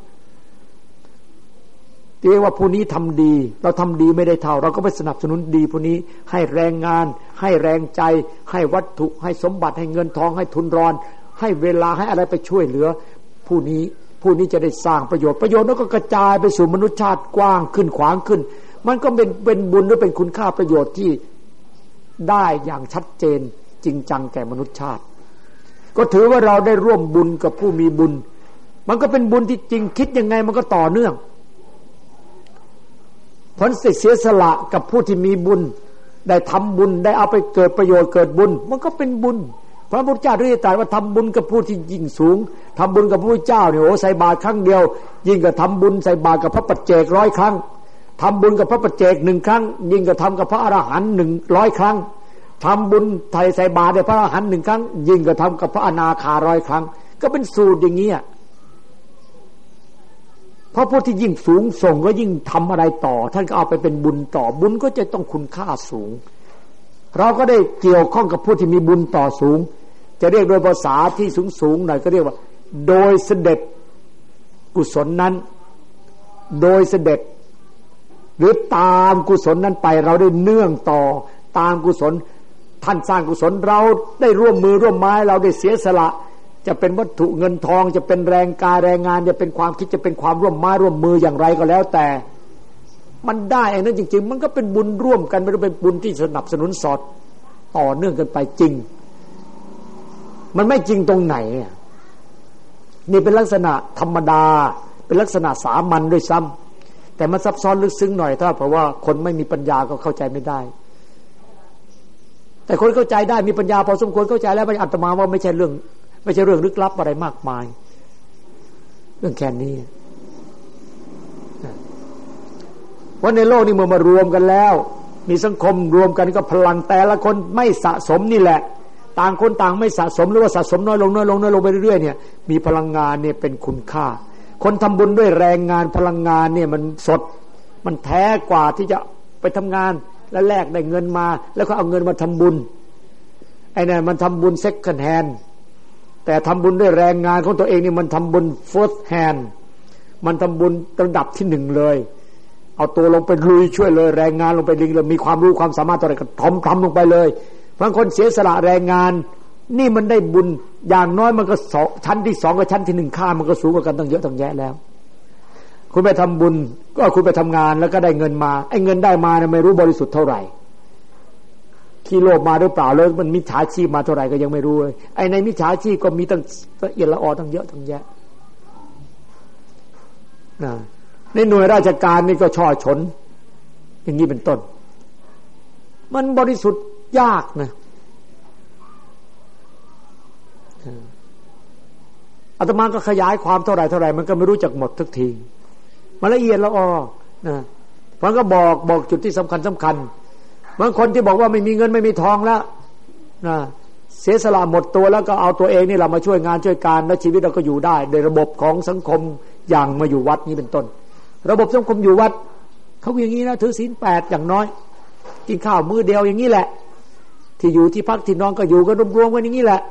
ที่ว่าผู้นี้ทำดีเราทำดีไม่ได้เท่าเราก็ไปสนับสนุนดีผู้นี้ให้แรงงานให้แรงใจให้วัตถุให้สมบัติให้เงินทองให้ทุนรอนให้เวลาให้อะไรไปช่วยเหลือผู้นี้ผู้นี้จะได้สร้างประโยชน์ประโยชน์นั้นก็กระจายไปสู่มนุษยชาติกว้างขึ้นขวางขึ้นมันก็เป็นเป็นบุญหรือเป็นคุณค่าประโยชน์ที่ได้อย่างชัดเจนจริงจังแก่มนุษยชาติก็ถือว่าเราได้ร่วมบุญกับผู้มีบุญมันก็เป็นบุญที่จริงคิดยังไงมันก็ต่อเนื่องผลเสียสละกับผู้ที่มีบุญได้ทำบุญได้เอาไปเกิดประโยชน์เกิดบุญมันก็เป็นบุญพระพุทธเจ้าได้ตรัสว่าทำบุญกับผู้ที่ยิ่งสูงทำบุญกับพระพุทธเจ้าเนี่ยโอ้ใส่บาตรครั้งเดียวยิ่งกว่าทำบุญใส่บาตรกับพระปัจเจกร้อยครั้งทำบุญกับพระปัจเจกหนึ่งครั้งยิ่งกว่าทำกับพระอรหันต์หนึ่งร้อยครั้งทำบุญไทยใส่บาตรกับพระอรหันต์หนึ่งครั้งยิ่งกว่าทำกับพระอนาคาร้อยครั้งก็เป็นสูตรอย่างนี้เพราะผู้ที่ยิ่งสูงส่งก็ยิ่งทำอะไรต่อท่านก็เอาไปเป็นบุญต่อบุญก็จะต้องคุณค่าสูงเราก็ได้เกี่ยวข้องกับผู้ที่มีบุญต่อสูงจะเรียกโดยภาษาที่สูงสูงหน่อยก็เรียกว่าโดยเสด็จกุศลนั้นโดยเสด็จหรือตามกุศลนั้นไปเราได้เนื่องต่อตามกุศลท่านสร้างกุศลเราได้ร่วมมือร่วมไม้เราได้เสียสละจะเป็นวัตถุเงินทองจะเป็นแรงกายแรงงานจะเป็นความคิดจะเป็นความร่วมไม้ร่วมมืออย่างไรก็แล้วแต่มันได้ไอ้นั้นจริงๆมันก็เป็นบุญร่วมกันไม่ได้เป็นบุญที่สนับสนุนสอดต่อเนื่องกันไปจริงมันไม่จริงตรงไหนนี่เป็นลักษณะธรรมดาเป็นลักษณะสามัญด้วยซ้ำแต่มันซับซ้อนลึกซึ้งหน่อยถ้าเพราะว่าคนไม่มีปัญญาก็เข้าใจไม่ได้แต่คนเข้าใจได้มีปัญญาพอสมควรเข้าใจแล้วอาตมาว่าไม่ใช่เรื่องไม่ใช่เรื่องลึกลับอะไรมากมายเรื่องแค่นี้ว่าในโลกนี้เมื่อมารวมกันแล้วมีสังคมรวมกันก็พลังแต่ละคนไม่สะสมนี่แหละต่างคนต่างไม่สะสมหรือว่าสะสมน้อยลงน้อยลงน้อยลงไปเรื่อยๆเนี่ยมีพลังงานเนี่ยเป็นคุณค่าคนทำบุญด้วยแรงงานพลังงานเนี่ยมันสดมันแท้กว่าที่จะไปทำงานแล้วแลกได้เงินมาแล้วก็เอาเงินมาทำบุญไอ้นั่นมันทำบุญเซ็กคันด์แฮนด์แต่ทำบุญด้วยแรงงานของตัวเองนี่มันทำบุญเฟิร์สแฮนด์มันทำบุญระดับที่หนึ่งเลยเอาตัวลงไปลุยช่วยเลยแรงงานลงไปลิงเลยมีความรู้ความสามารถอะไรก็ทำทำลงไปเลยบางคนเสียสละแรงงานนี่มันได้บุญอย่างน้อยมันก็สองชั้นที่สองกับชั้นที่หนึ่งค่ามันก็สูงกว่ากันตั้งเยอะตั้งแยะแล้วคุณไปทำบุญก็คุณไปทำงานแล้วก็ได้เงินมาไอ้เงินได้มาเนี่ยไม่รู้บริสุทธิ์เท่าไหร่ขี้โลภมาหรือเปล่าแล้วมันมิจฉาชีพมาเท่าไหร่ก็ยังไม่รู้เลยไอ้ในมิจฉาชีพก็มีตั้งละเอียดละออตั้งเยอะตั้งแยะนะในหน่วยราชการนี่ก็ช่อฉนอย่างนี้เป็นต้นมันบริสุทธิ์ยากนะอาตมาก็ขยายความเท่าไหร่เท่าไหร่มันก็ไม่รู้จักหมดทุกทีมันละเอียดละออนะมันก็บอกบอกจุดที่สำคัญสำคัญบางคนที่บอกว่าไม่มีเงินไม่มีทองแล้วนะเสียสละหมดตัวแล้วก็เอาตัวเองนี่เรามาช่วยงานช่วยการแล้วชีวิตเราก็อยู่ได้ในระบบของสังคมอย่างมาอยู่วัดนี้เป็นต้นระบบสังคมอยู่วัดเขาอย่างนี้นะถือศีลแปดอย่างน้อยกินข้าวมื้อเดียวอย่างนี้แหละที่อยู่ที่พักที่นอนก็อยู่กันรวมๆกันอย่างนี้แหละ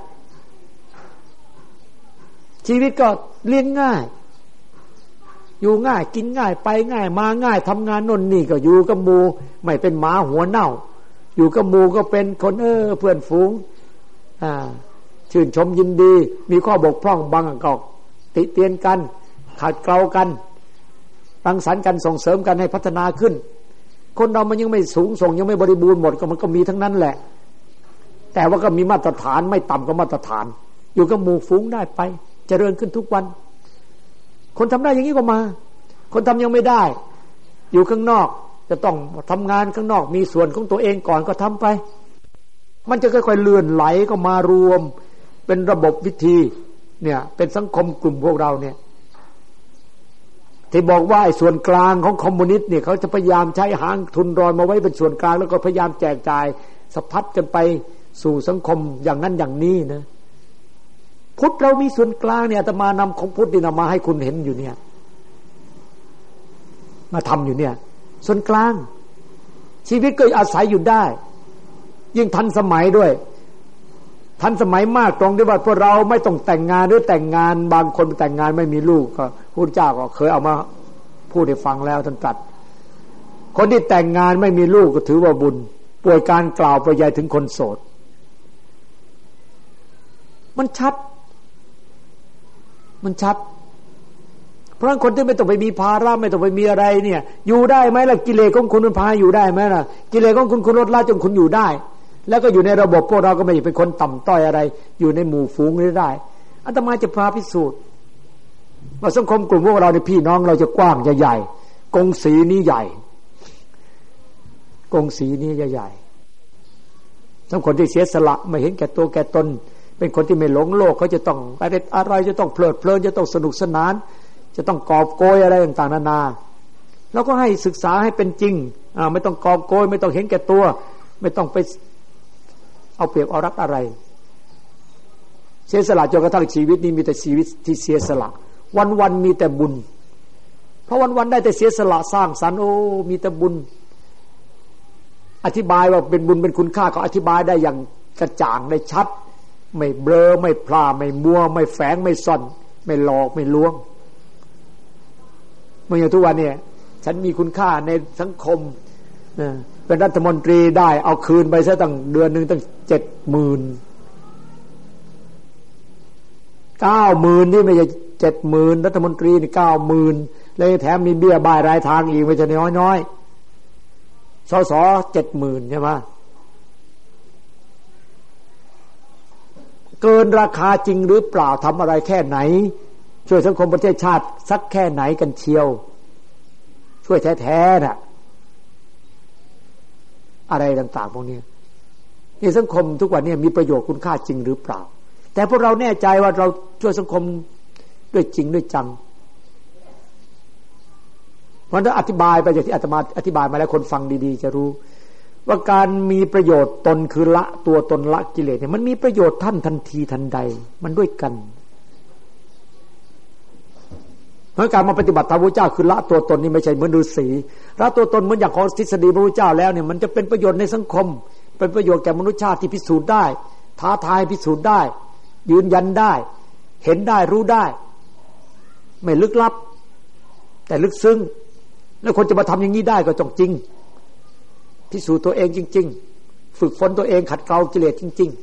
ชีวิตก็เลี้ยงง่ายอยู่ง่ายกินง่ายไปง่ายมาง่ายทำงานน่นนี่ก็อยู่กับหมู่ไม่เป็นหมาหัวเน่าอยู่กับหมู่ก็เป็นคนเออเพื่อนฝูงอ่าชื่นชมยินดีมีข้อบกพร่องบางก็ติเตียนกันขัดเกลากันรังสรรค์กันส่งเสริมกันให้พัฒนาขึ้นคนเรามันยังไม่สูงส่งยังไม่บริบูรณ์หมดก็มันก็มีทั้งนั้นแหละแต่ว่าก็มีมาตรฐานไม่ต่ำกว่ามาตรฐานอยู่กับหมู่ฝูงได้ไปเจริญขึ้นทุกวันคนทำได้อย่างนี้ก็มาคนทำยังไม่ได้อยู่ข้างนอกจะต้องทำงานข้างนอกมีส่วนของตัวเองก่อนก็ทำไปมันจะค่อยๆเลื่อนไหลก็มารวมเป็นระบบวิธีเนี่ยเป็นสังคมกลุ่มพวกเราเนี่ยที่บอกว่าไอ้ส่วนกลางของคอมมิวนิสต์เนี่ยเขาจะพยายามใช้หางทุนรอนมาไว้เป็นส่วนกลางแล้วก็พยายามแจกจ่ายสะพัดกันไปสู่สังคมอย่างนั้นอย่างนี้นะพุทธเรามีส่วนกลางเนี่ยอาตมานำของพุทธนี่นำมาให้คุณเห็นอยู่เนี่ยมาทำอยู่เนี่ยส่วนกลางชีวิตก็อาศัยอยู่ได้ยิ่งทันสมัยด้วยทันสมัยมากตรงที่ว่าพวกเราไม่ต้องแต่งงานหรือแต่งงานบางคนแต่งงานไม่มีลูกก็พุทธเจ้าก็เคยเอามาพูดให้ฟังแล้วท่านตรัสคนที่แต่งงานไม่มีลูกก็ถือว่าบุญป่วยการกล่าวไปยายถึงคนโสดมันชัดมันชัดเพราะคนที่ไม่ต้องไปมีภาระไม่ต้องไปมีอะไรเนี่ยอยู่ได้ไหมล่ะกิเลสของคุณมันพาอยู่ได้ไหมล่ะกิเลสของคุณคุณลดละจนคุณอยู่ได้แล้วก็อยู่ในระบบพวกเราก็ไม่เป็นคนต่ำต้อยอะไรอยู่ในหมู่ฝูงนี้ได้อาตมาจะพาพิสูจน์ว่าสังคมกลุ่มพวกเราในพี่น้องเราจะกว้างจะใหญ่กงสีนี้ใหญ่กงสีนี้จะใหญ่ทั้งคนที่เสียสละไม่เห็นแก่ตัวแก่ตนเป็นคนที่ไม่หลงโลกเขาจะต้องอะไรอะไรจะต้องเพลิดเพลินจะต้องสนุกสนานจะต้องกอบโกยอะไรต่างๆนานาแล้วก็ให้ศึกษาให้เป็นจริงอ่าไม่ต้องกอบโกยไม่ต้องเห็นแก่ตัวไม่ต้องไปเอาเปรียบเอารัดอะไรเสียสละจนกระทั่งชีวิตนี้มีแต่ชีวิตที่เสียสละวันๆมีแต่บุญเพราะวันๆได้แต่เสียสละสร้างสรรค์โอ้มีแต่บุญอธิบายว่าเป็นบุญเป็นคุณค่าก็อธิบายได้อย่างกระจ่างได้ชัดไม่เบลอไม่พลาไม่มัวไม่แฝงไม่ซ่อนไม่หลอกไม่ลวงเมื่ออย่างทุกวันเนี่ยฉันมีคุณค่าในสังคมเป็นรัฐมนตรีได้เอาคืนไปซะตั้งเดือนหนึ่งตั้งเจ็ดหมื่นเก้าหมื่นนี่ไม่ใช่เจ็ดหมื่นรัฐมนตรีนี่เก้าหมื่นเลยแถมมีเบี้ยบ่ายรายทางอีกไม่ใช่น้อยน้อยสสเจ็ดหมื่นใช่ไหมเกินราคาจริงหรือเปล่าทำอะไรแค่ไหนช่วยสังคมประเทศชาติสักแค่ไหนกันเชียวช่วยแท้ๆน่ะอะไรต่างๆพวกนี้นี่สังคมทุกวันนี้มีประโยชน์คุณค่าจริงหรือเปล่าแต่พวกเราแน่ใจว่าเราช่วยสังคมด้วยจริงด้วยจังเพราะถ้าอธิบายไปอย่างที่อาตมาอธิบายมาแล้วคนฟังดีๆจะรู้ว่าการมีประโยชน์ตนคือละตัวตนละกิเลสเนี่ยมันมีประโยชน์ท่านทันทีทันใดมันด้วยกันเพราะการมาปฏิบัติธรรมพระเจ้าคือละตัวตนนี่ไม่ใช่เหมือนฤาษีละตัวตนเหมือนอย่างของทฤษฎีพระพุทธเจ้าแล้วเนี่ยมันจะเป็นประโยชน์ในสังคมเป็นประโยชน์แก่มนุษยชาติที่พิสูจน์ได้ท้าทายพิสูจน์ได้ยืนยันได้เห็นได้รู้ได้ไม่ลึกลับแต่ลึกซึ้งแล้วคนจะมาทำอย่างนี้ได้ก็ต้องจริงพิสูจน์ตัวเองจริงๆฝึกฝนตัวเองขัดเกลากิเลสจริง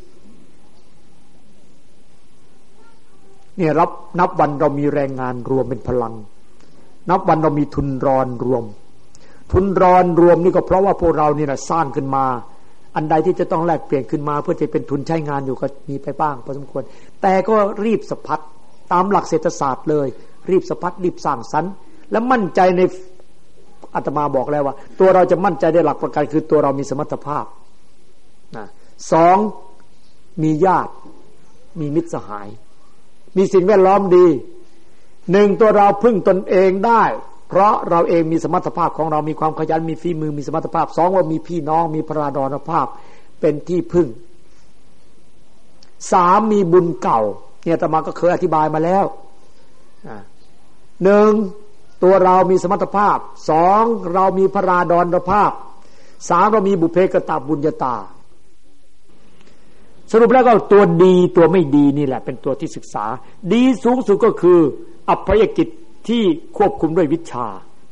ๆเนี่ยรับนับวันเรามีแรงงานรวมเป็นพลังนับวันเรามีทุนรอนรวมทุนรอนรวมนี่ก็เพราะว่าพวกเรานี่แหละสร้างขึ้นมาอันใดที่จะต้องแลกเปลี่ยนขึ้นมาเพื่อจะเป็นทุนใช้งานอยู่ก็มีไปบ้างพอสมควรแต่ก็รีบสะพัดตามหลักเศรษฐศาสตร์เลยรีบสะพัดรีบสร้างสรรค์และมั่นใจในอาตมาบอกแล้วว่าตัวเราจะมั่นใจได้หลักประกันคือตัวเรามีสมรรถภาพนะสองมีญาติมีมิตรสหายมีสิ่งแวดล้อมดีหนึ่งตัวเราพึ่งตนเองได้เพราะเราเองมีสมรรถภาพของเรามีความขยันมีฝีมือมีสมรรถภาพสองว่ามีพี่น้องมีพราดรภาพเป็นที่พึ่งสามมีบุญเก่าเนี่ยอาตมาก็เคยอธิบายมาแล้วหนึ่งตัวเรามีสมรรถภาพสองเรามีพราดรภาพสามเรามีบุพเพกตบุญญาตาสรุปแล้วก็ตัวดีตัวไม่ดีนี่แหละเป็นตัวที่ศึกษาดีสูงสุดก็คืออัพยกิจที่ควบคุมด้วยวิชา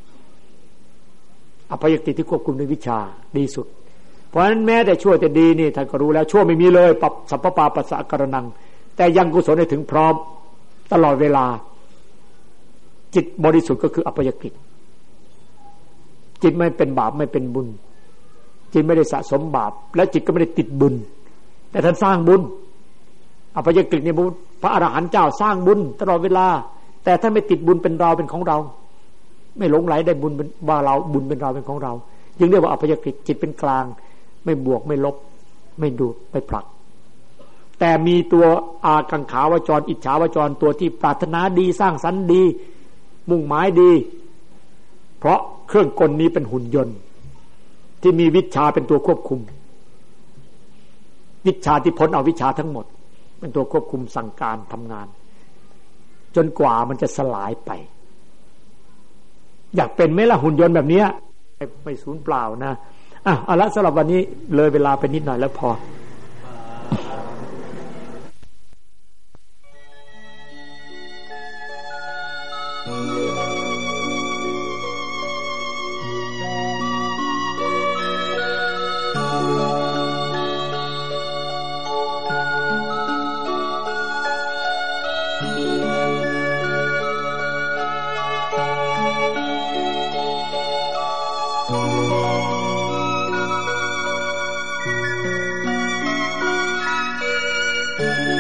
อัพยกิจที่ควบคุมด้วยวิชาดีสุดเพราะฉะนั้นแม้แต่ชั่วแต่ดีนี่ท่านก็รู้แล้วชั่วไม่มีเลยปัปสัพพปาปัสสะกรณังแต่ยังกุศลให้ถึงพร้อมตลอดเวลาจิตบริสุทธิ์ก็คืออัพยกิจจิตไม่เป็นบาปไม่เป็นบุญจิตไม่ได้สะสมบาปและจิตก็ไม่ได้ติดบุญแต่ท่านสร้างบุญอัพยกิจเนี่ยพระอรหันต์เจ้าสร้างบุญตลอดเวลาแต่ท่านไม่ติดบุญเป็นเราเป็นของเราไม่หลงไหลได้บุญเป็นว่าเราบุญเป็นเราเป็นของเราจึงเรียกว่าอัพยกิจจิตเป็นกลางไม่บวกไม่ลบไม่ดูดไม่ผลักแต่มีตัวอากังขาวจรอิจฉาวจรตัวที่ปรารถนาดีสร้างสรรค์ดีมุ่งหมายดีเพราะเครื่องกลนี้เป็นหุ่นยนต์ที่มีวิชาเป็นตัวควบคุมวิชาที่พ้นเอาวิชาทั้งหมดเป็นตัวควบคุมสั่งการทำงานจนกว่ามันจะสลายไปอยากเป็นไหมล่ะหุ่นยนต์แบบนี้ไม่สูญเปล่านะอ่ะเอาละสำหรับวันนี้เลยเวลาไปนิดหน่อยแล้วพอ Thank you.